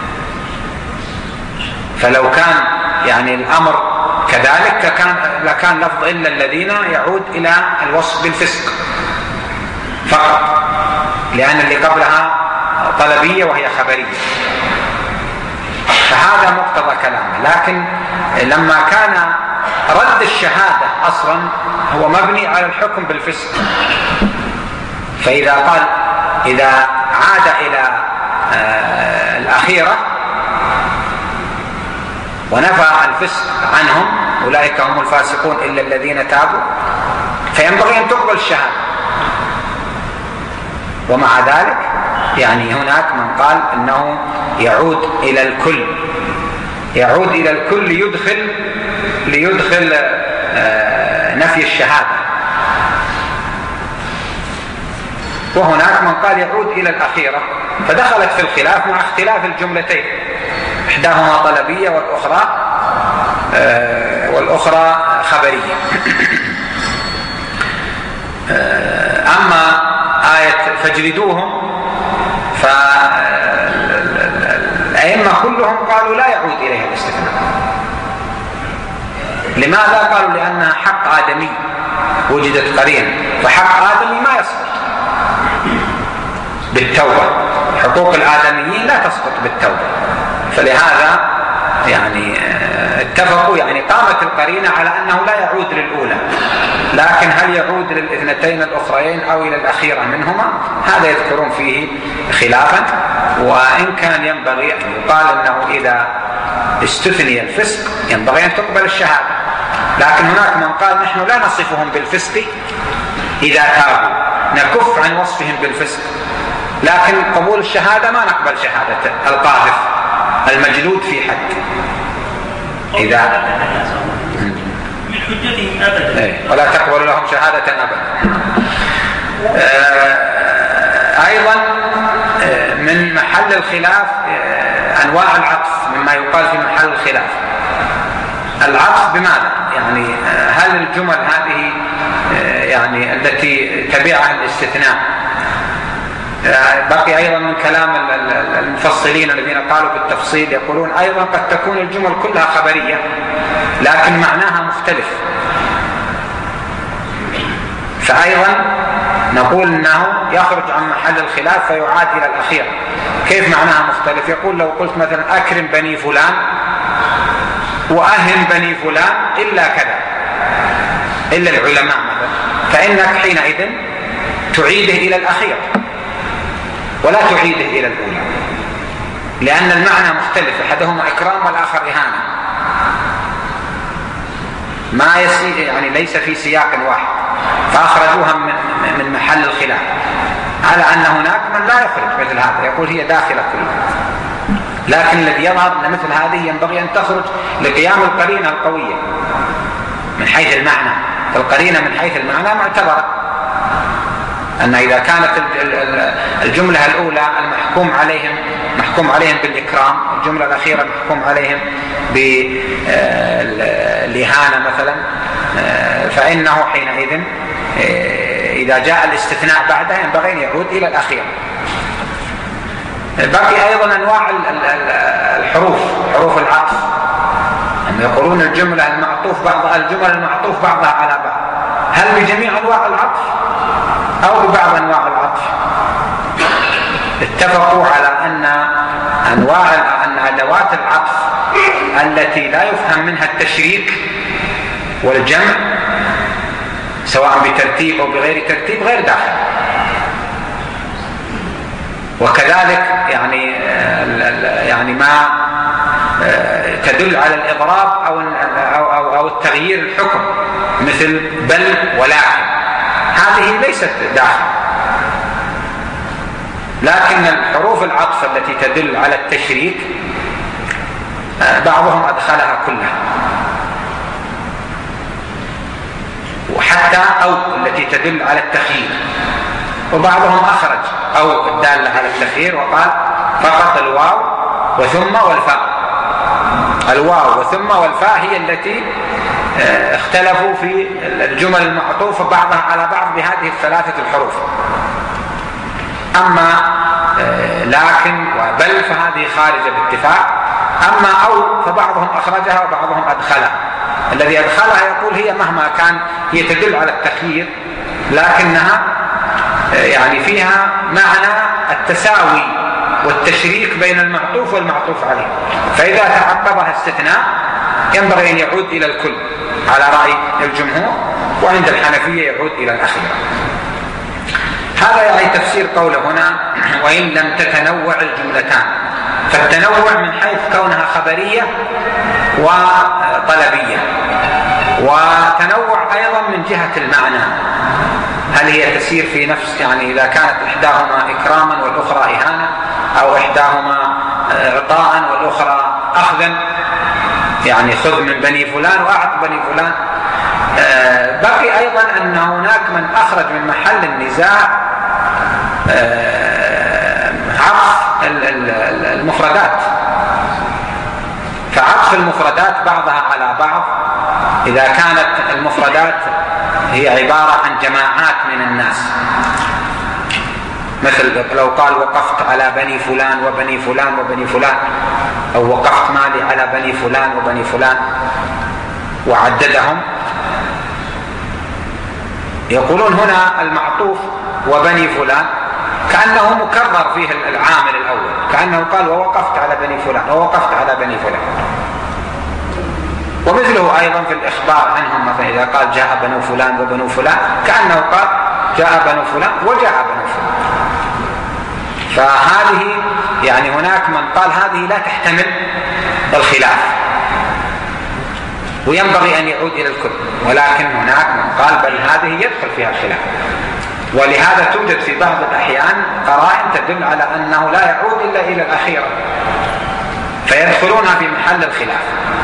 فلو كان يعني الأمر كذلك كان لكان لفظ إلا الذين يعود إلى الوصف بالفسق فقط، لأن اللي قبلها طلبية وهي خبرية. وهذا مقتضى كلامه. لكن لما كان رد الشهادة أصلا هو مبني على الحكم بالفسق، فإذا قال إذا عاد إلى آه الأخيرة ونفى الفسق عنهم أولئك هم الفاسقون إلا الذين تابوا، فينبغي أن تقبل الشهادة. ومع ذلك يعني هناك من قال أنه يعود إلى الكل، يعود إلى الكل ليدخل ليدخل آه نفي الشهادة. وهناك من قال يعود إلى الأخيرة، فدخلت في الخلاف مع اختلاف الجملتين، إحداهما طلبية والأخرى آه والأخرى خبرية. آه أما آية فاجلدوهم فالأئمة كلهم قالوا لا يعود إليها الاستثناء. لماذا؟ قالوا لأنها حق آدمي وجدت قرينة، فحق آدمي ما يسقط بالتوبة، حقوق الآدميين لا تسقط بالتوبة، فلهذا يعني اتفقوا، يعني قامت القرينة على أنه لا يعود للأولى. لكن هل يعود للاثنتين الأخرين أو إلى الأخيرة منهما؟ هذا يذكرون فيه خلافا. وإن كان ينبغي أن يقال أنه إذا استثني الفسق ينبغي أن تقبل الشهادة، لكن هناك من قال نحن لا نصفهم بالفسق إذا تابوا، نكف عن وصفهم بالفسق، لكن قبول الشهادة ما نقبل شهادة القاذف المجلود في حد إذا من حجتهم أبدا، ولا تقبل لهم شهادة أبدا. أيضا من محل الخلاف أنواع العطف، مما يقال في محل الخلاف العطف بماذا؟ يعني هل الجمل هذه يعني التي تبعها الاستثناء، بقي أيضا من كلام المفصلين الذين قالوا بالتفصيل يقولون أيضا قد تكون الجمل كلها خبرية لكن معناها مختلف، فأيضا نقول أنه يخرج عن محل الخلاف فيعاد إلى الأخيرة. كيف معناها مختلف؟ يقول لو قلت مثلا أكرم بني فلان وأهن بني فلان إلا كذا، إلا العلماء مثلا، فإنك حينئذ تعيده إلى الأخير ولا تعيده إلى الأولى، لأن المعنى مختلف، أحدهما إكرام والآخر إهانة، ما يسي يعني ليس في سياق واحد، فأخرجوها من من محل الخلاف، على أن هناك من لا يخرج مثل هذا، يقول هي داخلة كلها. لكن الذي يظهر أن مثل هذه ينبغي أن تخرج لقيام القرينة القوية من حيث المعنى، فالقرينة من حيث المعنى معتبرة، أن إذا كانت الجملة الأولى المحكوم عليهم محكوم عليهم بالإكرام، الجملة الأخيرة محكوم عليهم بالإهانة مثلا، فإنه حينئذ إذا جاء الاستثناء بعدها ينبغي أن يعود إلى الأخير. باقي أيضا أنواع الحروف، حروف العطف، أن يقولون الجملة المعطوف بعضها الجمل المعطوف بعضها على بعض، هل بجميع أنواع العطف أو ببعض أنواع العطف؟ اتفقوا على أن أنواع أن أدوات العطف التي لا يفهم منها التشريك والجمع سواء بترتيب أو بغير ترتيب غير داخل، وكذلك يعني يعني ما تدل على الإضراب أو أو أو التغيير الحكم مثل بل ولكن، هذه ليست داخل. لكن الحروف العطف التي تدل على التشريك بعضهم أدخلها كلها، وحتى أو التي تدل على التخيير، وبعضهم أخرج أو الدالة على التخيير وقال فقط الواو وثم والفاء. الواو وثم والفاء هي التي اختلفوا في الجمل المعطوفة بعضها على بعض بهذه الثلاثة الحروف. أما لكن وبل فهذه خارجة باتفاق، أما أو فبعضهم أخرجها وبعضهم أدخلها. الذي أدخلها يقول هي مهما كان هي تدل على التخيير، لكنها يعني فيها معنى التساوي والتشريك بين المعطوف والمعطوف عليه، فإذا تعقبها استثناء ينبغي أن يعود إلى الكل على رأي الجمهور، وعند الحنفية يعود إلى الأخيرة. هذا يعني تفسير قوله هنا وإن لم تتنوع الجملتان، فالتنوع من حيث كونها خبرية وطلبية، وتنوع أيضا من جهة المعنى، هل هي تسير في نفس، يعني إذا كانت إحداهما إكراما والأخرى إهانة، أو إحداهما إعطاء والأخرى أخذا، يعني خذ من بني فلان وأعط بني فلان. بقي أيضا أن هناك من أخرج من محل النزاع عطف المفردات، فعطف المفردات بعضها على بعض إذا كانت المفردات هي عبارة عن جماعات من الناس، مثل لو قال وقفت على بني فلان وبني فلان وبني فلان، أو وقفت مالي على بني فلان وبني فلان وعددهم، يقولون هنا المعطوف وبني فلان كأنه مكرر فيه العامل الأول، كأنه قال ووقفت على بني فلان ووقفت على بني فلان. ومثله أيضا في الإخبار عنهم، مثلا إذا قال جاء بنو فلان وبنو فلان كأنه قال جاء بنو فلان وجاء بنو فلان. فهذه يعني هناك من قال هذه لا تحتمل الخلاف وينبغي أن يعود إلى الكل، ولكن هناك من قال بل هذه يدخل فيها الخلاف، ولهذا توجد في بعض الأحيان قرائن تدل على أنه لا يعود إلا إلى الأخيرة فيدخلونها في محل الخلاف.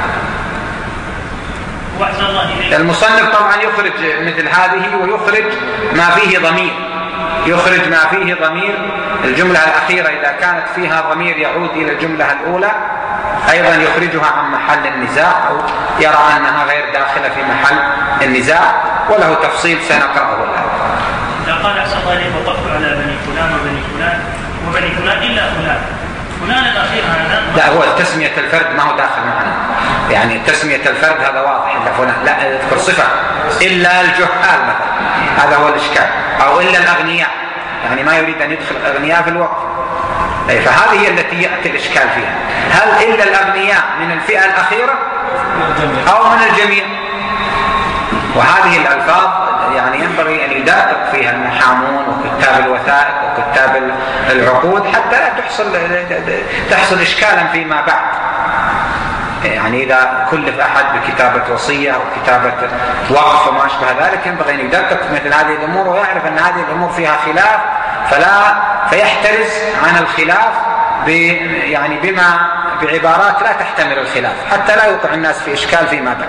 المصنف طبعا يخرج مثل هذه ويخرج ما فيه ضمير، يخرج ما فيه ضمير الجملة الأخيرة إذا كانت فيها ضمير يعود إلى الجملة الأولى أيضا يخرجها عن محل النزاع، أو يرى أنها غير داخلة في محل النزاع، وله تفصيل سنقرأه الآن. إذا قال أحسن الله عليه وقفت على بني فلان وبني فلان وبني فلان إلا فلان، فلان الأخير هذا لا، هو تسمية الفرد ما هو داخل معنا، يعني تسمية الفرد هذا واضح إلا فلان، لا يذكر صفة إلا الجهال مثلا، هذا هو الإشكال، أو إلا الأغنياء، يعني ما يريد أن يدخل الأغنياء في الوقف، فهذه هي التي يأتي الإشكال فيها، هل إلا الأغنياء من الفئة الأخيرة أو من الجميع؟ وهذه الألفاظ يعني ينبغي أن يدقق فيها المحامون وكتاب الوثائق وكتاب العقود حتى لا تحصل تحصل إشكالا فيما بعد. يعني إذا كلف أحد بكتابة وصية أو كتابة وقف وما أشبه ذلك ينبغي أن يدقق مثل هذه الأمور ويعرف أن هذه الأمور فيها خلاف، فلا فيحترز عن الخلاف ب يعني بما بعبارات لا تحتمل الخلاف حتى لا يوقع الناس في إشكال فيما بعد.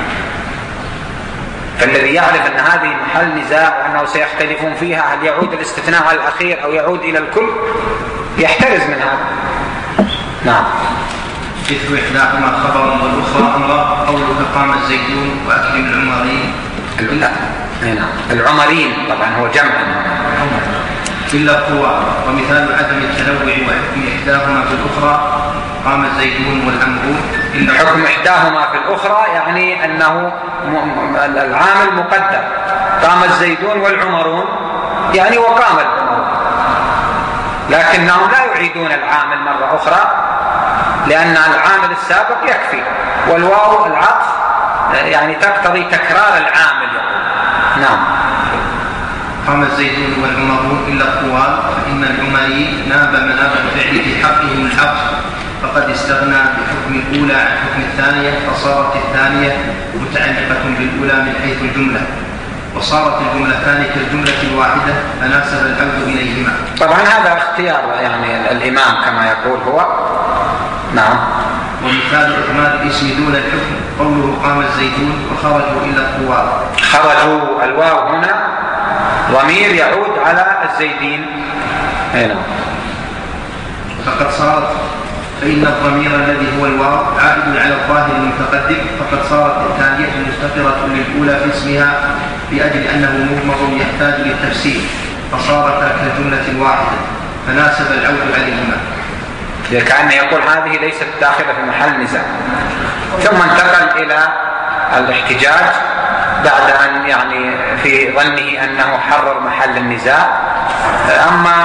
فالذي يعرف أن هذه محل نزاع وأنه سيختلفون فيها هل يعود الاستثناء على الأخير أو يعود إلى الكل يحترز من هذا. نعم. مثل إحداهما خبر والأخرى أمر، قولك قام الزيتون وأكرم العمرين. لا نعم العمرين طبعا هو جمع إلا القوى، ومثال عدم التنوع وحكم إحداهما في الأخرى قام الزيتون والعمرون. حكم إحداهما في الأخرى يعني أنه العامل مقدر، قام الزيتون والعمرون يعني وقام العمرون، لكنهم لا يعيدون العامل مرة أخرى لأن العامل السابق يكفي، والواو العطف يعني تقتضي تكرار العامل. نعم. قام الزيتون والعمرون إلا الطوال، فإن العمرين ناب مناب الفعل في حقهم العطف، فقد استغنى بحكم الأولى عن حكم الثانية، فصارت الثانية متعلقة بالأولى من حيث الجملة، وصارت الجملتان كالجملة الواحدة فناسب العود إليهما. طبعا هذا اختيار يعني الإمام كما يقول هو. نعم. ومثال إكمال الاسم دون الحكم قوله قام الزيتون وخرجوا إلا الطوال. خرجوا الواو هنا ضمير يعود على الزيدين. هنا. فقد صارت فإن الضمير الذي هو الواو عائد على الظاهر المتقدم، فقد صارت الثانية مستقرة للأولى في اسمها بأجل أنه مضمر يحتاج للتفسير، فصارت كالجملة الواحدة فناسب العود عليهما. كأنه يقول هذه ليست داخلة في محل نزاع. ثم انتقل إلى الاحتجاج بعد أن يعني في ظنه أنه حرر محل النزاع. أما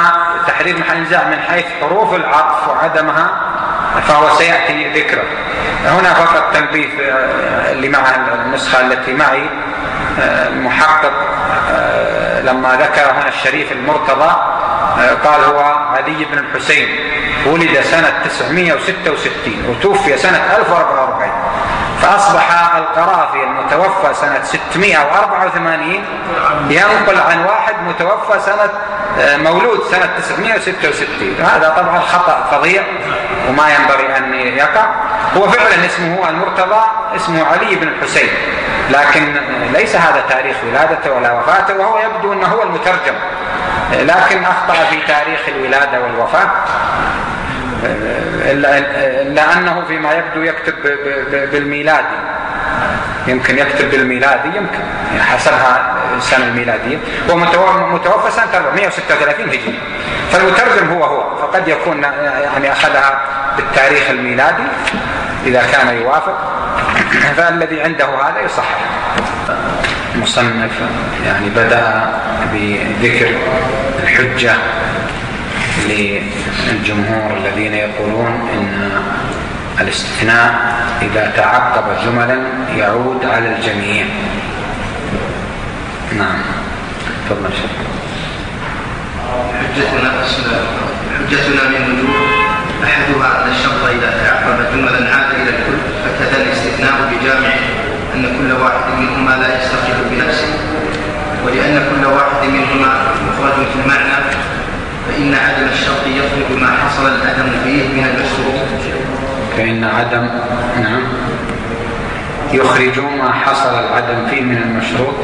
التحرير محل نزاع من حيث حروف العطف وعدمها فهو سيأتي ذكره. هنا فقط تنبيه اللي مع النسخة التي معي، المحقق لما ذكر هنا الشريف المرتضى قال هو علي بن الحسين، ولد سنة تسعمائة وستة وستين وتوفي سنة ألف وأربعة وأربعين، فأصبح القرافي المتوفى سنة ستمائة وأربعة وثمانين ينقل عن واحد متوفى سنة مولود سنة تسعمائة وستة وستين. هذا طبعا خطأ فظيع وما ينبغي أن يقع. هو فعلا اسمه المرتضى، اسمه علي بن الحسين، لكن ليس هذا تاريخ ولادته ولا وفاته، وهو يبدو أنه هو المترجم، لكن أخطأ في تاريخ الولادة والوفاة، إلا أنه فيما يبدو يكتب بالميلادي، يمكن يكتب بالميلادي، يمكن حسبها السنة الميلادية، هو متوفى سنة أربعمائة وستة وثلاثين هجري، فالمترجم هو هو، فقد يكون يعني أخذها بالتاريخ الميلادي إذا كان يوافق، فالذي عنده هذا يصحح. المصنف يعني بدأ بذكر الحجة للجمهور الذين يقولون إن الاستثناء إذا تعقب جملا يعود على الجميع. نعم، تفضل شيخ. حجتنا حجتنا من وجوه، أحدها أن الشرط إذا تعقب جملا عاد إلى الكل، فكذا الاستثناء بجامع أن كل واحد منهما لا يستقل بنفسه، ولأن كل واحد منهما مخرج في المعنى، فإن عدم الشرط يخرج ما حصل العدم فيه من المشروط. فإن عدم نعم يخرج ما حصل العدم فيه من المشروط.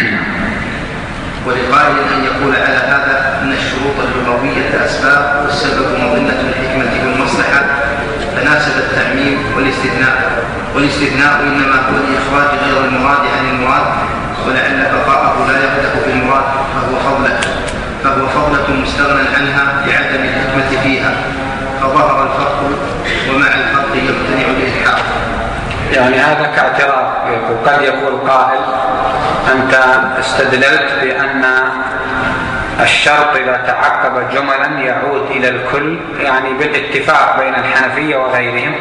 ولقائل أن يقول على هذا أن الشروط اللغوية أسباب والسبب مظنة الحكمة والمصلحة، فناسب التعميم والاستثناء، والاستثناء إنما هو لإخراج غير المراد عن المراد، ولعل بقاءه لا يقدح في المراد فهو فضلة فهو فضلة مستغنى عنها لعدم الحكمة فيها، فظهر الفرق ومع الفرق يمتنع الإلحاق. يعني هذا كاعتراف، وقد يقول قائل أنت استدللت بأن الشرط إذا تعقب جملا يعود إلى الكل، يعني بالاتفاق بين الحنفية وغيرهم،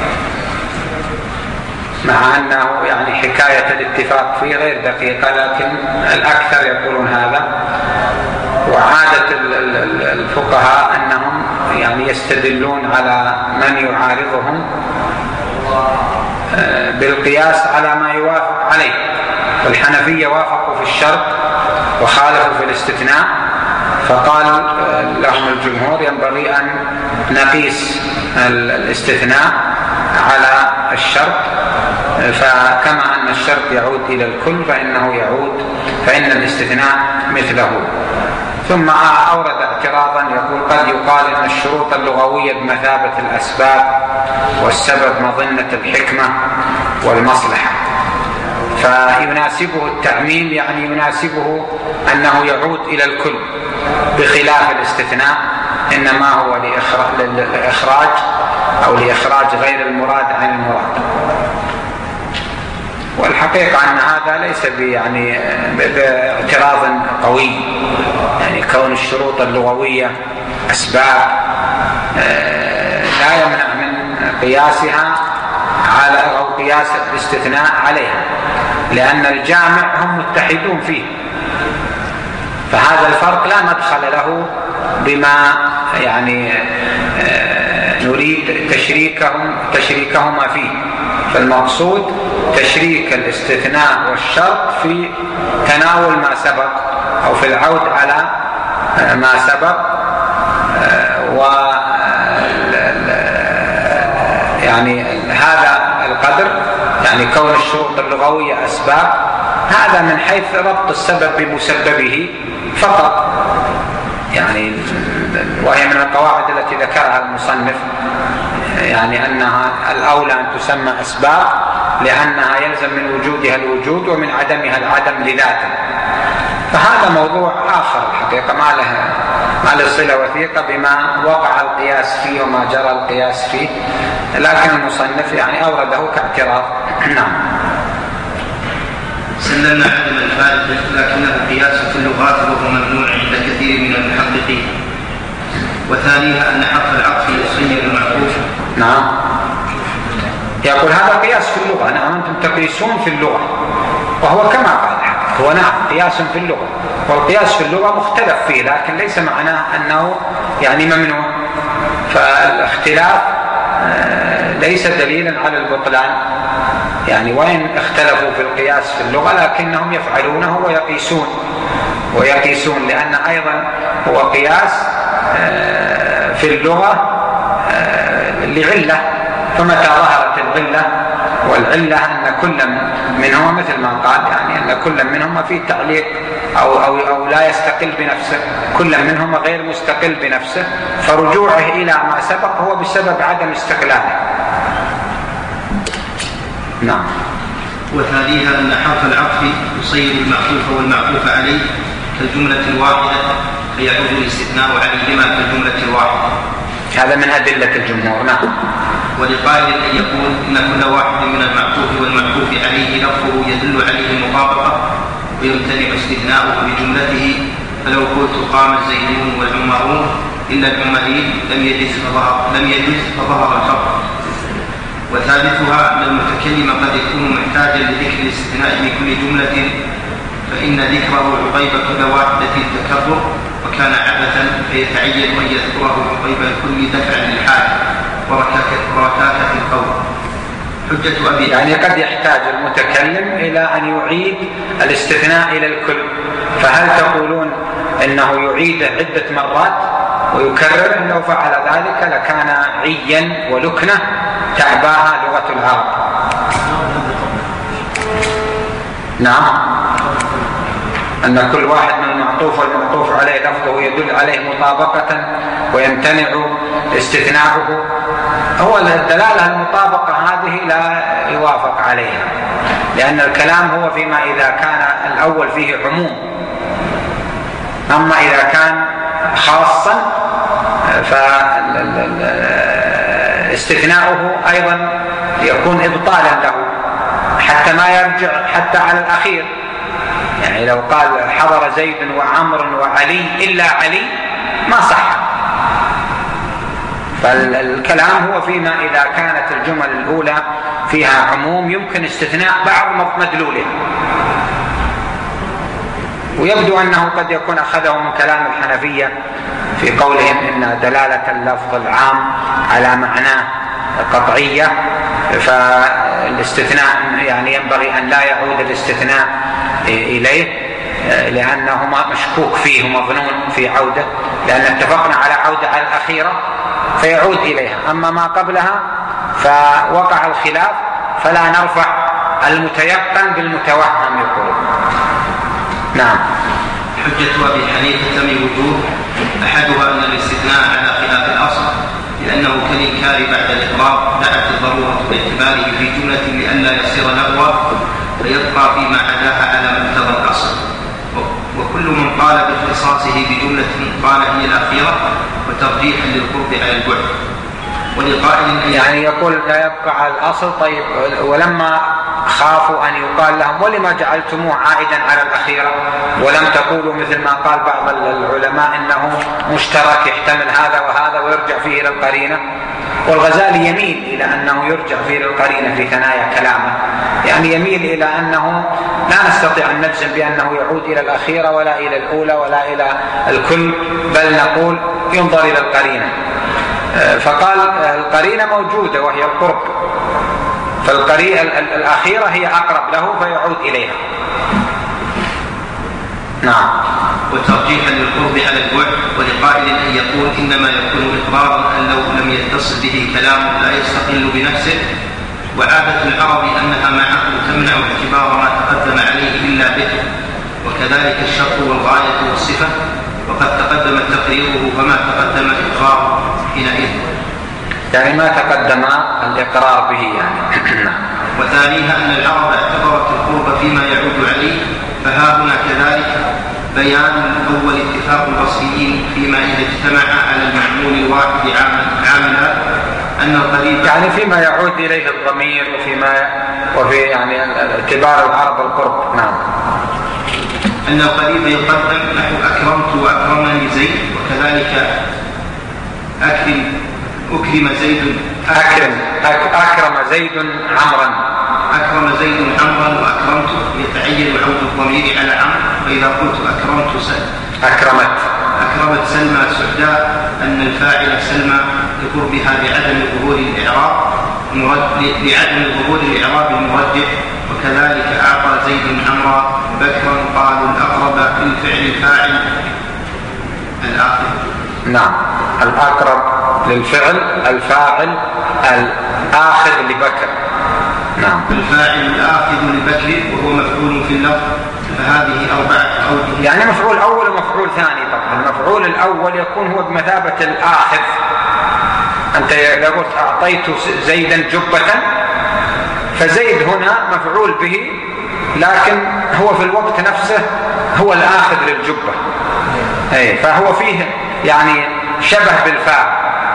مع أنه يعني حكاية الاتفاق فيه غير دقيقة، لكن الأكثر يقولون هذا. وعادة الفقهاء أنهم يعني يستدلون على من يعارضهم بالقياس على ما يوافق عليه، والحنفية وافقوا في الشرط وخالفوا في الاستثناء، فقال لهم الجمهور ينبغي أن نقيس الاستثناء على الشرط، فكما أن الشرط يعود إلى الكل فإنه يعود فإن الاستثناء مثله. ثم أورد اعتراضا يقول قد يقال أن الشروط اللغوية بمثابة الأسباب والسبب مظنة الحكمة والمصلحة، فيناسبه التعميم، يعني يناسبه أنه يعود إلى الكل، بخلاف الاستثناء إنما هو لإخراج أو لإخراج غير المراد عن المراد. والحقيقة أن هذا ليس يعني باعتراض قوي، يعني كون الشروط اللغوية أسباب لا يمنع من قياسها على أو قياس الاستثناء عليها، لأن الجامع هم متحدون فيه، فهذا الفرق لا مدخل له بما يعني نريد تشريكهم تشريكهما فيه. فالمقصود تشريك الاستثناء والشرط في تناول ما سبق أو في العود على ما سبق، و يعني هذا القدر، يعني كون الشروط اللغوية أسباب، هذا من حيث ربط السبب بمسببه فقط، يعني وهي من القواعد التي ذكرها المصنف، يعني أنها الأولى أن تسمى أسباب لأنها يلزم من وجودها الوجود ومن عدمها العدم لذاته. فهذا موضوع آخر الحقيقة ما له ما له صلة وثيقة بما وقع القياس فيه وما جرى القياس فيه، لكن المصنف يعني أورده كاعتراض. نعم. سلمنا عدم الفائدة، لكنه قياس في اللغات وهو ممنوع عند كثير من المحققين، وثانيها أن حرف العطف يصير المعطوف. نعم. يقول هذا قياس في اللغة. نعم أنتم تقيسون في اللغة، وهو كما قال هو نعم قياس في اللغة، والقياس في اللغة مختلف فيه، لكن ليس معناه أنه يعني ممنوع. فالاختلاف ليس دليلا على البطلان، يعني وين اختلفوا في القياس في اللغة لكنهم يفعلونه ويقيسون ويقيسون لأن أيضا هو قياس في اللغة لعلة، فمتى ظهرت العلة، والعلة أن كل منهما مثل ما قال يعني أن كل منهما فيه تعليق أو, أو, أو لا يستقل بنفسه، كل منهما غير مستقل بنفسه، فرجوعه إلى ما سبق هو بسبب عدم استقلاله. نعم. وثانيها أن حرف العطف يصير المعطوف والمعطوف عليه كالجملة الواحدة، فيعود الاستثناء عليهما كالجملة الواحدة. هذا من أدلة الجمهور. نعم. ولقائل أن يقول إن كل واحد من المعطوف والمعطوف عليه لفظه يدل عليه المطابقة ويمتنع استثناؤه بجملته، فلو قلت قام الزيدون والعمرون إلا العمرين لم يجز فظهر, لم يجز فظهر الفرق. وثالثها أن المتكلم قد يكون محتاجا لذكر الاستثناء لكل جملة، فإن ذكره عقيب كل واحدة التكرر وكان عبثا، فيتعين أن يذكره عقيب الكل دفعا للحاجة وركاكة القول. حجة أبي يعني قد يحتاج المتكلم إلى أن يعيد الاستثناء إلى الكل، فهل تقولون إنه يعيد عدة مرات ويكرر؟ إن لو فعل ذلك لكان عيا ولكنة تعباها لغة العرب. نعم. أن كل واحد من المعطوف والمعطوف عليه لفظه يدل عليه مطابقة ويمتنع استثناؤه، هو الدلالة المطابقة هذه لا يوافق عليها، لأن الكلام هو فيما إذا كان الأول فيه عموم، أما إذا كان خاصا فاستثناؤه أيضا يكون إبطالا له حتى ما يرجع حتى على الأخير. يعني لو قال حضر زيد وعمر وعلي إلا علي ما صح. فالكلام هو فيما إذا كانت الجمل الأولى فيها عموم يمكن استثناء بعض مدلولها، ويبدو أنه قد يكون أخذه من كلام الحنفية في قولهم إن دلالة اللفظ العام على معناه قطعية، فالاستثناء يعني ينبغي أن لا يعود الاستثناء إليه لأنه مشكوك فيه ومظنون في عودة، لأن اتفقنا على عودة على الأخيرة فيعود إليها، أما ما قبلها فوقع الخلاف فلا نرفع المتيقن بالمتوهم يقول. نعم. حجة أبي حنيفة من وجوه، أحدها أن الاستثناء على خلاف الأصل، لأنه كالإنكار بعد الإقرار دعت الضرورة باعتباره في جملة لئلا يصير لغوا فيبقى فيما عداها على مقتضى الأصل. وكل من قال باختصاصه بجملة قال هي الأخيرة وترجيحا للقرب على البعد. ولقائل يعني يقول لا يبقى على الأصل. طيب ولما خافوا أن يقال لهم ولما جعلتموه عائدا على الأخيرة ولم تقولوا مثل ما قال بعض العلماء إنه مشترك يحتمل هذا وهذا ويرجع فيه إلى القرينة؟ والغزالي يميل إلى أنه يرجع فيه إلى القرينة في ثنايا كلامه، يعني يميل إلى أنه لا نستطيع أن نجزم بأنه يعود إلى الأخيرة ولا إلى الأولى ولا إلى الكل، بل نقول ينظر إلى القرينة. فقال القرينة موجودة وهي القرب، فالقرينة الأخيرة هي أقرب له فيعود إليها. نعم. وترجيحا للقرب على البعد. ولقائل أن يقول إنما يكون إقرارا أن لو لم يتصل به كلام لا يستقل بنفسه، وعادة العرب أنها معه تمنع اعتبار ما تقدم عليه إلا به، وكذلك الشرط والغاية والصفة، وقد تقدم تقريره فما تقدم الإقرار حينئذ، يعني ما تقدم الإقرار به يعني. وثانيها أن العرب اعتبرت القرب فيما يعود عليه، فها هنا كذلك بيان الأول اتفاق البصريين فيما إذا اجتمع على المعمول الواحد عاملا أن القريب يعني فيما يعود إليه الضمير وفيما وفي يعني اعتبار العرب القرب. نعم. أن القريب يقدم نحو أكرمت وأكرمني زيد، وكذلك أكرم أكرم زيد أكرم أكرم زيد عمرا أكرم زيد عمرا وأكرمت يتعين عود الضمير على عمرو. فإذا قلت أكرمت سلمى أكرمت أكرمت سلمى سعداء أن الفاعل سلمى لقربها بعدم ظهور الإعراب بعدم ظهور الإعراب المرجح. وكذلك أعطى زيد عمرا بكرا قالوا الأقرب للفعل الفاعل الآخر. نعم الأقرب للفعل الفاعل الآخذ لبكر. نعم الفاعل الآخذ لبكر وهو مفعول في اللفظ. فهذه أربعة أوجه. يعني مفعول أول ومفعول ثاني. طبعا المفعول الأول يكون هو بمثابة الآخذ. أنت إذا قلت أعطيت زيدا جبة فزيد هنا مفعول به، لكن هو في الوقت نفسه هو الآخذ للجبة. أي فهو فيه يعني شبه بالفاعل.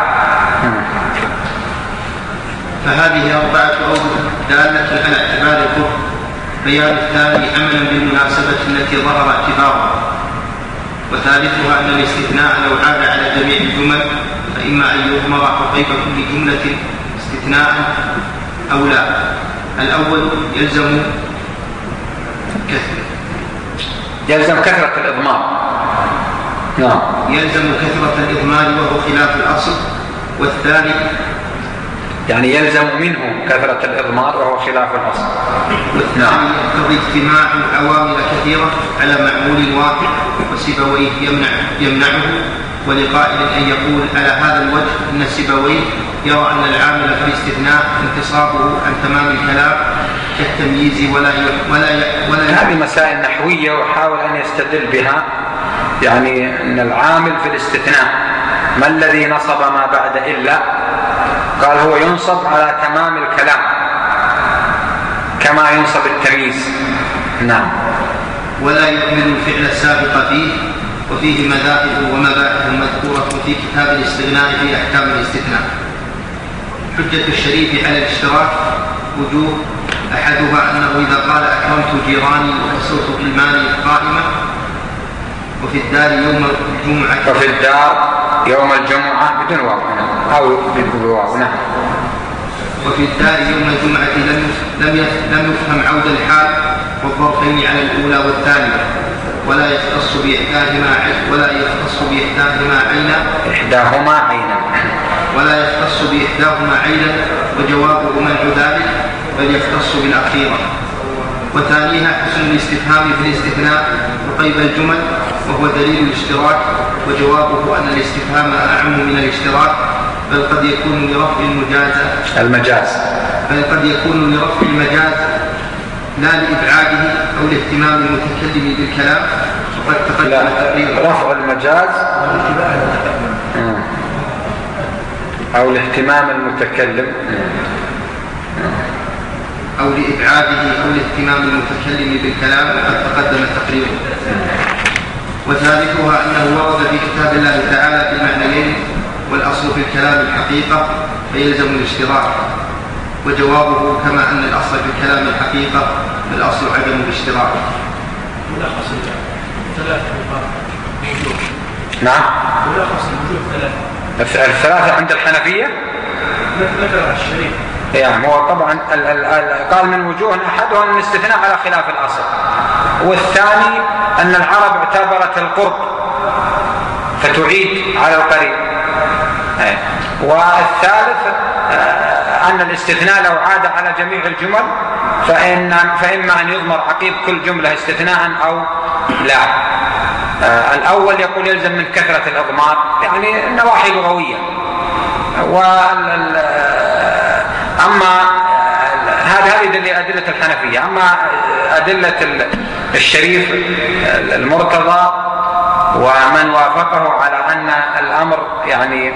فهذه أربعة أوجه دالة على اعتبار الظهر. بيان الثاني عملا بالمناسبة التي ظهر اعتبارها. وثالثها أن الاستثناء لو عاد على جميع الجمل فإما أن يضمر عقيب كل جملة استثناء أو لا. الأول يلزم كثرة يلزم كثرة الإضمار. نعم يلزم كثرة الإضمار وهو خلاف الأصل. والثاني يعني يلزم منه كثرة الإضمار وهو خلاف الأصل. والثاني يقتضي اجتماع عوامل كثيرة على معمول واحد وسيبويه يمنع يمنعه. ولقائل أن يقول على هذا الوجه أن سيبويه يرى أن العامل في الاستثناء انتصابه عن تمام الكلام كالتمييز ولا ولا ولا هذه مسائل نحوية وحاول أن يستدل بها. يعني أن العامل في الاستثناء ما الذي نصب ما بعد إلا؟ قال هو ينصب على تمام الكلام كما ينصب التمييز. نعم ولا يكمل الفعل السابق فيه. وفيه مذاهب ومباحث مذكورة في كتاب الاستغناء في أحكام الاستثناء. حجة الشريف على الاشتراك وجوه. أحدها أنه إذا قال أكرمت جيراني وكسرت المال قائمة وفي الدار يوم الجمعة وفي الدار يوم الجمعة بدون واو أو بدون واو. نعم وفي الدار يوم الجمعة لم لم لم يفهم عود الحال والظرفين على الأولى والثانية. ولا يختص بإحداهما ولا يختص بإحداهما عينا إحداهما عينا ولا يختص بإحداهما عينا وجوابه منع ذلك بل يختص بالأخيرة. وثانيها حسن الاستفهام في الاستثناء وقيد الجمل وهو دليل الاشتراك. وجوابه أن الاستفهام أعم من الاشتراك بل قد يكون لرفع المجاز المجاز بل قد يكون لرفع المجاز لا لإبعاده أو لاهتمام المتكلم بالكلام. وقد تقدم تقريبا رفع المجاز أو لاهتمام المتكلم أو لإبعاده أو لاهتمام المتكلم بالكلام. وقد تقدم تقريبا. وثالثها أنه ورد في كتاب الله تعالى بالمعنيين والأصل في الكلام الحقيقة فيلزم الاشتراك. وجوابه كما أن الأصل في الكلام الحقيقة فالأصل عدم الاشتراك. ملخص ثلاثة وجوه. نعم ملخص الوجوه ثلاثة. الثلاثة عند الحنفية ذكر الشريف. يعني هو طبعا ال ال ال قال من وجوه أحدها أن الاستثناء على خلاف الأصل. والثاني أن العرب اعتبرت القرب فتعيد على القريب. والثالث أن الاستثناء لو عاد على جميع الجمل فإن فإما أن يضمر عقيب كل جملة استثناء أو لا. الأول يقول يلزم من كثرة الإضمار يعني النواحي لغوية. أما هذه هذه أدلة الحنفية. أما أدلة الشريف المرتضى ومن وافقه على أن الأمر يعني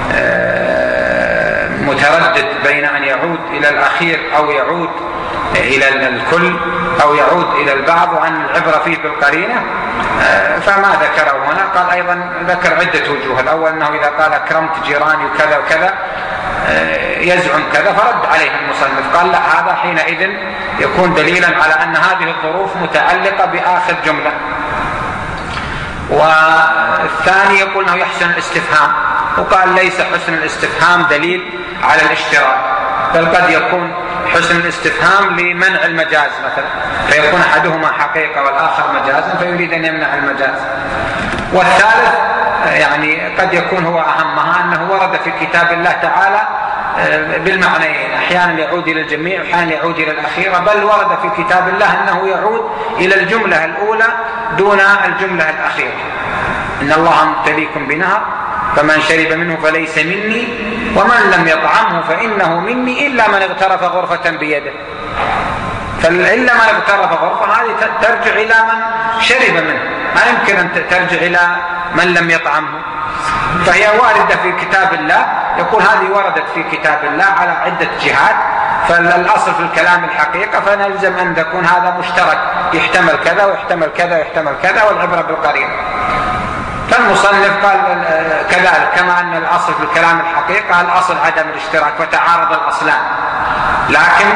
متردد بين أن يعود إلى الأخير أو يعود إلى الكل أو يعود إلى البعض وأن العبرة فيه بالقرينة فما ذكره هنا. قال أيضا ذكر عدة وجوه. الأول أنه إذا قال أكرمت جيراني وكذا وكذا يزعم كذا فرد عليه المصنف قال لا هذا حينئذ يكون دليلا على أن هذه الظروف متعلقة بآخر جملة. والثاني يقول أنه يحسن الاستفهام وقال ليس حسن الاستفهام دليل على الاشتراك، بل قد يكون حسن الاستفهام لمنع المجاز مثلا، فيكون أحدهما حقيقة والآخر مجازا فيريد أن يمنع المجاز. والثالث يعني قد يكون هو أهمها أنه ورد في كتاب الله تعالى بالمعنيين، أحيانا يعود إلى الجميع وأحيانا يعود إلى الأخيرة، بل ورد في كتاب الله أنه يعود إلى الجملة الأولى دون الجملة الأخيرة. إن الله مبتليكم بنهر فمن شرب منه فليس مني ومن لم يطعمه فإنه مني إلا من اغترف غرفة بيده. فإلا من اغترف غرفة هذه ترجع إلى من شرب منه، ما يمكن أن ترجع إلى من لم يطعمه، فهي واردة في كتاب الله. يقول هذه وردت في كتاب الله على عدة جهات، فالأصل في الكلام الحقيقة، فنلزم أن تكون هذا مشترك يحتمل كذا ويحتمل كذا ويحتمل كذا، والعبرة بالقرينة. فالمصنف قال كذلك كما أن الأصل في الكلام الحقيقة الأصل عدم الاشتراك فتعارض الأصلان، لكن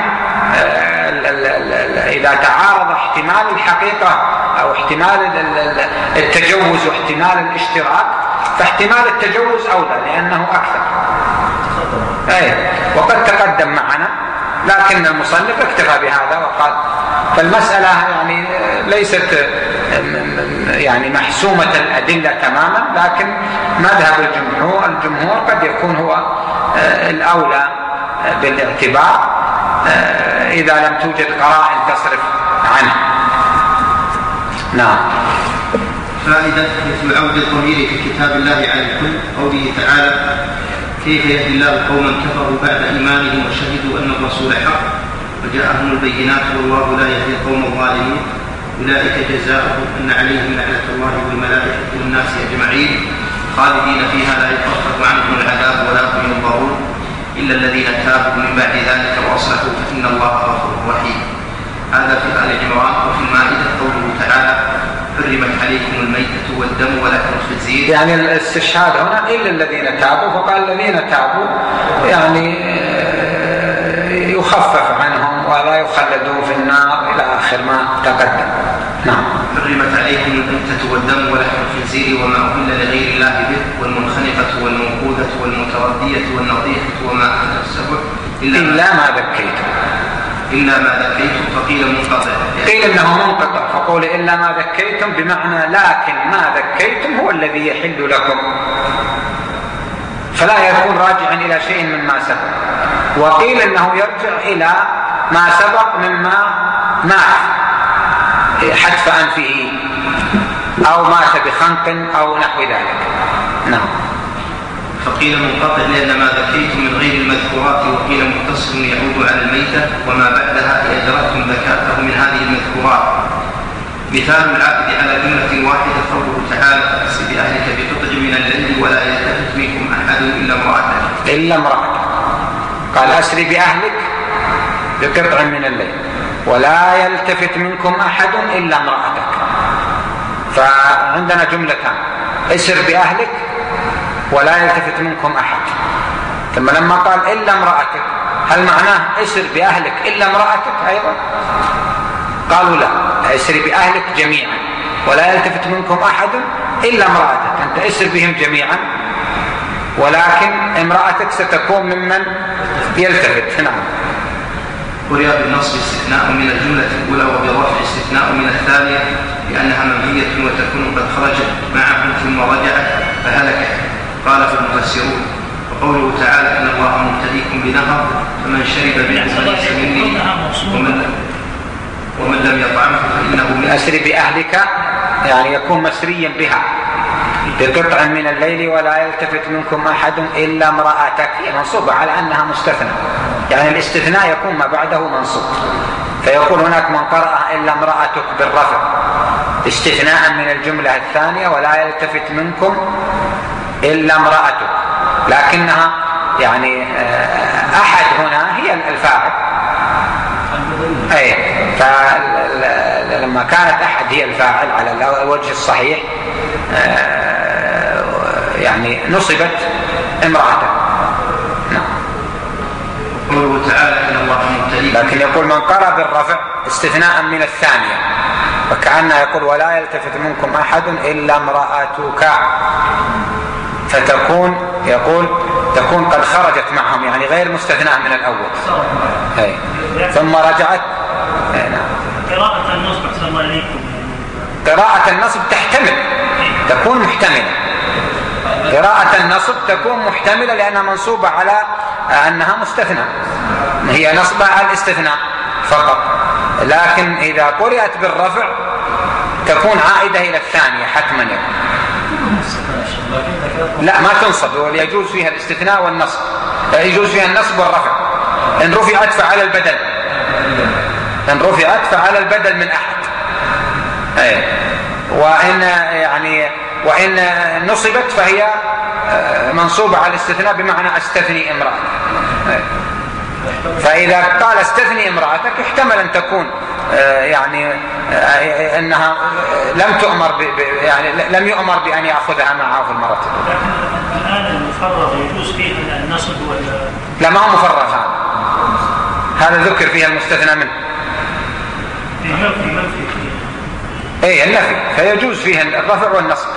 إذا تعارض احتمال الحقيقة أو احتمال التجوز واحتمال الاشتراك فاحتمال التجوز أولى لأنه أكثر. أي وقد تقدم معنا، لكن المصنف اكتفى بهذا وقال فالمسألة يعني ليست يعني محسومة الأدلة تماما، لكن مذهب الجمهور الجمهور قد يكون هو الأولى بالاعتبار إذا لم توجد قرائن تصرف عنه. نعم. فائدة مثل عود الضمير في كتاب الله على الكل، قوله تعالى كيف يهدي الله قوما كفروا بعد إيمانهم وشهدوا أن الرسول حق وجاءهم البينات والله لا يهدي القوم الظالمين أولئك جزاؤهم أن عليهم لعنة الله والملائكة والناس أجمعين خالدين فيها لا يخفف عنهم العذاب ولا هم ينظرون إلا الذين تابوا من بعد ذلك وأصلحوا فإن الله غفور رحيم. هذا في آل عمران. وفي المائدة قوله تعالى حرمت عليكم الميتة والدم ولحم الخنزير، يعني الاستشهاد هنا إلا الذين تابوا، فقال الذين تابوا يعني يخفف عنهم ولا يخلدون في النار إلى آخر ما تقدم. نعم. حرمت عليكم الميتة والدم ولحم الخنزير وما أهل لغير الله به والمنخنقة والموقوذة والمتردية والنطيحة وما أكل السبع إلا, إلا ما ذكيتم إلا ما ذكيتم فقيل منقطع، قيل إنه منقطع، فقول إلا ما ذكيتم بمعنى لكن ما ذكيتم هو الذي يحل لكم، فلا يكون راجعا إلى شيء مما سبق. وقيل إنه يرجع إلى ما سبق مما مات حتف أنفه أو مات بخنق أو نحو ذلك. نعم. فقيل منقطع لأن ما ذكيتم من غير المذكورات، وقيل متصل يعود على الميتة وما بعدها أدركتم ذكاته من هذه المذكورات. مثال العقد على جملة واحدة قوله تعالى فأسر بأهلك بقطع من الليل ولا يلتفت منكم أحد إلا امرأتك. إلا امرأتك قال أسر بأهلك بقطع من الليل ولا يلتفت منكم أحد إلا امرأتك. فعندنا جملتان، اسر بأهلك ولا يلتفت منكم أحد. ثم لما قال إلا امرأتك هل معناه اسر بأهلك إلا امرأتك أيضا؟ قالوا لا، اسر بأهلك جميعا ولا يلتفت منكم أحد إلا امرأتك، أنت اسر بهم جميعا ولكن امرأتك ستكون ممن يلتفت. نعم. ورياض النصب استثناء من الجملة الأولى وبالرفع استثناء من الثانية لأنها منهية وتكون قد خرجت معهم ثم رجعت فهلكت. قال المفسرون وقوله تعالى إن الله مبتليكم بنهر فمن شرب منه فليس مني ومن, ومن لم يطعمه فإنه مني. أسر بأهلك يعني يكون مسريا بها بقطع من الليل ولا يلتفت منكم أحد إلا امرأتك، هي منصوبة على أنها مستثنى، يعني الاستثناء يكون ما بعده منصوب، فيقول هناك من قرأ إلا امرأتك بالرفع استثناء من الجملة الثانية ولا يلتفت منكم إلا امرأتك، لكنها يعني أحد هنا هي الفاعل. أي فلما كانت أحد هي الفاعل على الوجه الصحيح يعني نصبت امرأة. نعم. قوله تعالى إن الله مبتليكم، لكن يقول من قرأ بالرفع استثناء من الثانية، وكأنه يقول ولا يلتفت منكم أحد إلا امرأتك. فتكون يقول تكون قد خرجت معهم، يعني غير مستثناة من الأول. هي. ثم رجعت. قراءة النصب أحسن الله إليكم. قراءة النصب تحتمل، تكون محتملة. قراءة النصب تكون محتملة لأنها منصوبة على أنها مستثنى، هي نصبة على الاستثناء فقط. لكن إذا قرأت بالرفع تكون عائدة إلى الثانية حتما يكون. لا ما تنصب، يجوز فيها الاستثناء والنصب، يجوز فيها النصب والرفع. إن رفعت فعلى البدل، إن رفعت فعلى البدل من أحد. أي. وإن يعني وإن نصبت فهي منصوبة على الاستثناء بمعنى استثني امرأة. أي. فإذا قال استثني امرأتك احتمل أن تكون يعني أنها لم تؤمر يعني لم يؤمر بأن يأخذها معه في المرة الأولى. الآن المفرغ يجوز فيه النصب ولا لا؟ ما هو مفرغ هذا، هذا ذكر فيها المستثنى منه. النفي منفي فيه. إيه النفي، فيجوز فيها الرفع والنصب.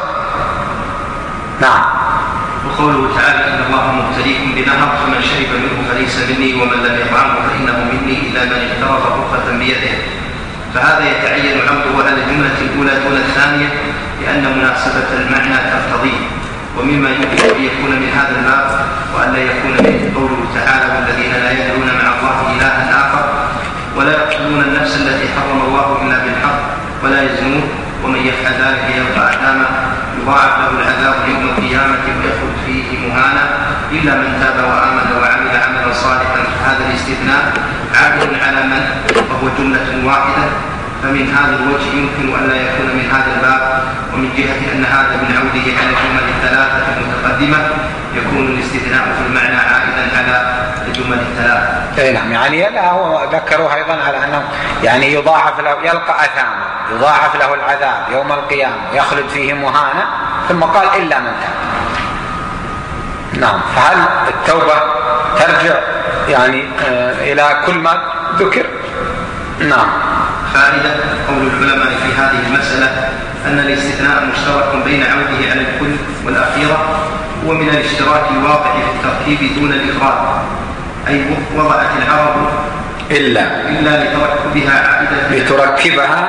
نعم. وقوله تعالى إن الله مبتليكم بنهر فمن شرب منه فليس مني ومن لم يطعمه فإنه مني إلا من اغترف غرفة بيده. فهذا يتعين عوده على الجملة الأولى دون الثانية لأن مناسبة المعنى تقتضيه. ومما يمكن أن يكون من هذا الباب وأن لا يكون من قوله تعالى والذين لا يدعون مع الله إلها آخر ولا يقتلون النفس التي حرم الله إلا بالحق ولا يزنون ومن يفعل ذلك يلقى أثاما يضاعف له العذاب يوم القيامة ويخلد فيه مهانا إلا من تاب وآمن وعمل عملا صالحا. فهذا الاستثناء عائد على من وهو جملة واحدة، فمن هذا الوجه يمكن أن لا يكون من هذا الباب. ومن جهة أن هذا من عوده على الجمل الثلاثة المتقدمة يكون الاستثناء في المعنى عائدا على الجمل الثلاثة. اي نعم، يعني لا هو ذكروه أيضا على أنه يعني يضاعف له يلقى أثاما، يضاعف له العذاب يوم القيامة يخلد فيه مهانا، ثم قال إلا من تاب. نعم. فهل التوبة ترجع يعني آه إلى كل ما ذكر؟ نعم. فائدة قول العلماء في هذه المسألة أن الاستثناء مشترك بين عوده على الكل والأخيرة، ومن الاشتراك الواقع في الترتيب دون الإفراد، أي وضعت العرب إلا إلا لتركبها عائدة لتركبها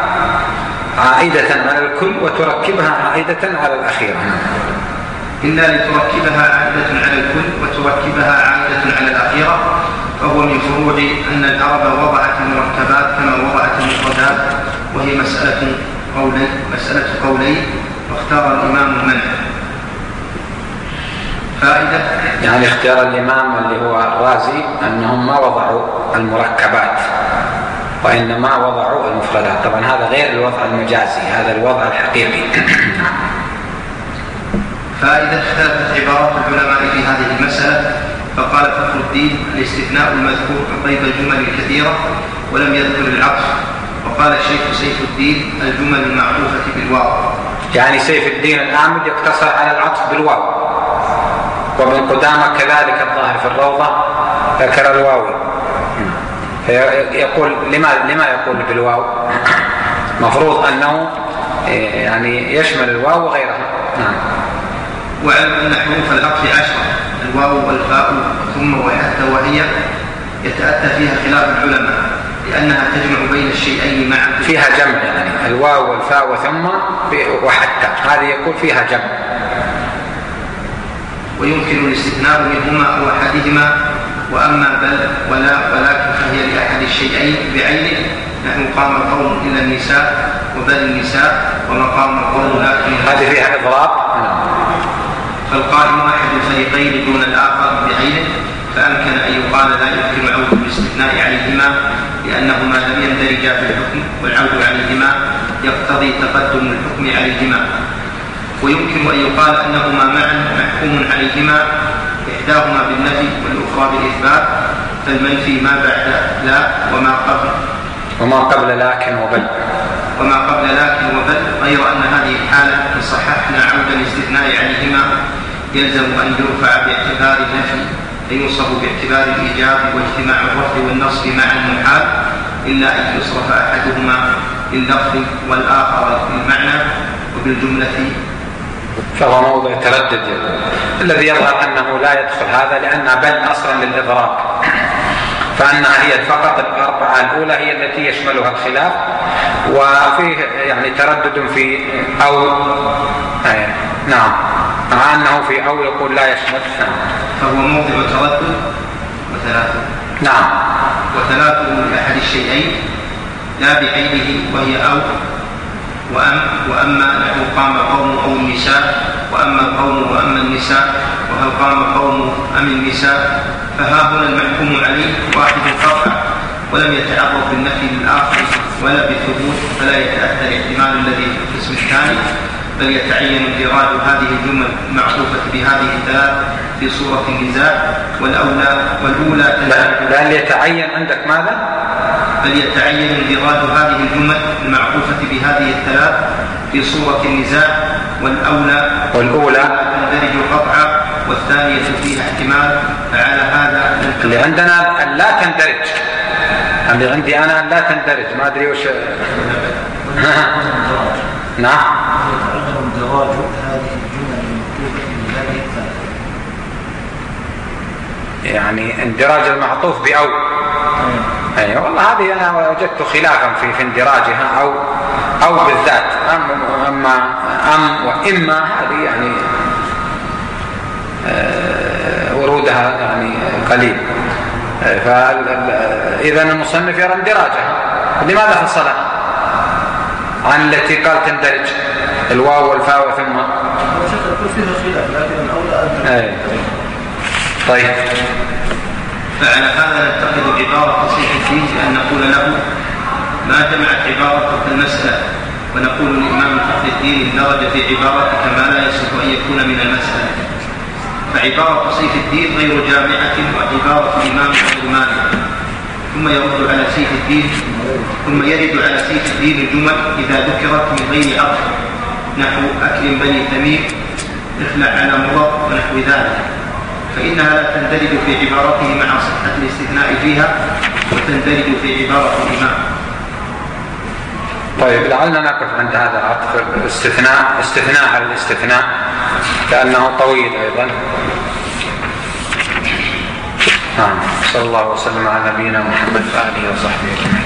عائدة على الكل وتركبها عائدة على الأخيرة. إلا لتركبها عائدة على الكل وتركبها عائدة على الأخيرة. فهو من فروع أن العرب وضعت المركبات كما وضعت المفردات، وهي مسألة قولين مسألة قولين واختار الإمام المنع. فائدة يعني اختيار الإمام اللي هو الرازي أنهم ما وضعوا المركبات وإنما وضعوا المفردات. طبعا هذا غير الوضع المجازي، هذا الوضع الحقيقي. فائدة اختلفت عبارات العلماء في هذه المسألة، فقال فخر الدين الاستثناء المذكور بين الجمل الكثيرة ولم يذكر العطف، وقال الشيخ سيف الدين الجمل المعطوفة بالواو. يعني سيف الدين الآمد يقتصر على العطف بالواو، وابن قدامة كذلك الظاهر في الروضة ذكر الواو. فيقول لما لما يقول بالواو؟ مفروض أنه يعني يشمل الواو وغيرها. نعم. واعلم أن حروف العطف عشرة، الواو والفاء ثم وحتى، وهي يتأتى فيها خلاف العلماء لأنها تجمع بين الشيئين معا. فيها جمع، يعني الواو والفاء وثم وحتى، هذه يكون فيها جمع. ويمكن الاستثناء منهما أو أحدهما. وأما بل ولا ولكن فهي لأحد الشيئين بعينه، نحن قام القوم إلا النساء وبل النساء ومقام القوم لكن هذه فيها إضراب. فالقائم أحد الفريقين دون الآخر بعينه، فأمكن أن يقال لا يمكن عود الاستثناء عليهما لأنهما لم يندرجا في الحكم، والعود عليهما يقتضي تقدم الحكم عليهما. ويمكن أن يقال أنهما معا محكوم عليهما، إحداهما بالنفي والأخرى بالإثبات، فالمنفي ما بعد لا وما قبل وما قبل لكن وبل وما قبل لكن وبل غير أن هذه الحالة إن صححنا عود الاستثناء عليهما يلزم أن يرفع باعتبار النفي فينصب باعتبار الإيجاب واجتماع الرفع والنصب معا محال، إلا أن يصرف أحدهما لللفظ والآخر للمعنى. وبالجملة فهو موضع تردد. الذي يظهر أنه لا يدخل هذا لأنها بل أصلا للإضراب، فأنها هي فقط الأربعة الأولى هي التي يشملها الخلاف، وفيه يعني تردد في أو آه. نعم، مع أنه في أو يقول لا يشمل. نعم. فهو موضع تردد وثلاثة. نعم. وثلاثة من أحد الشيئين لا بعينه وهي أو وأم وأما نحو قام قوم أو النساء وأما القوم وأما النساء وهل قام قوم أم النساء، فها هنا المحكوم عليه واحد قطع ولم يتعرض بالنفي للآخر ولا بالثبوت، فلا يتأثر احتمال الذي في القسم الثاني، بل يتعين اندراج هذه الجمل المعطوفة بهذه الثلاث في صورة النزاع. والأولى والأولى بل يتعين عندك ماذا؟ بل يتعين اندراج هذه الجمل المعطوفة بهذه الثلاث في صورة النزاع. والأولى والأولى تندرج قطعا والثانية فيها احتمال، فعلى هذا اللي عندنا أن لا تندرج، اللي عندي أنا أن لا تندرج، ما أدري وش. نعم. اندراج هذه الجمل المكتوبة في هذه الثلاث، يعني اندراج المعطوف بأو. أي أيوة والله هذه أنا وجدت خلافا في في اندراجها أو أو بالذات. أم أما أم وإما هذه يعني آه ورودها يعني قليل. آه فإذا المصنف يرى اندراجها. لماذا فصلها عن التي قال تندرج الواو والفاء ثم؟ يكون فيها خلاف لكن الأولى أن. طيب. فعلى هذا نتخذ عبارة تصحيح الدين بأن نقول له ما جمعت عبارتك المسألة، ونقول للإمام فخر الدين اندرج في عبارتك ما لا يصح أن يكون من المسألة. فعبارة تصحيح الدين غير جامعة وعبارة الإمام غير مانع. ثم يرد على سيف الدين ثم يرد على سيف الدين الجمل إذا ذكرت من غير عطف، نحو أكل بني تميم اخلع على مضر ونحو ذلك، فإنها لا تندرج في عبارته مع صحة الاستثناء فيها، وتندرج في عبارة الإمام. طيب لعلنا نقف عند هذا العطف الاستثناء استثناء على الاستثناء كأنه طويل أيضا. نعم. صلى الله وسلم على نبينا محمد وآله وصحبه.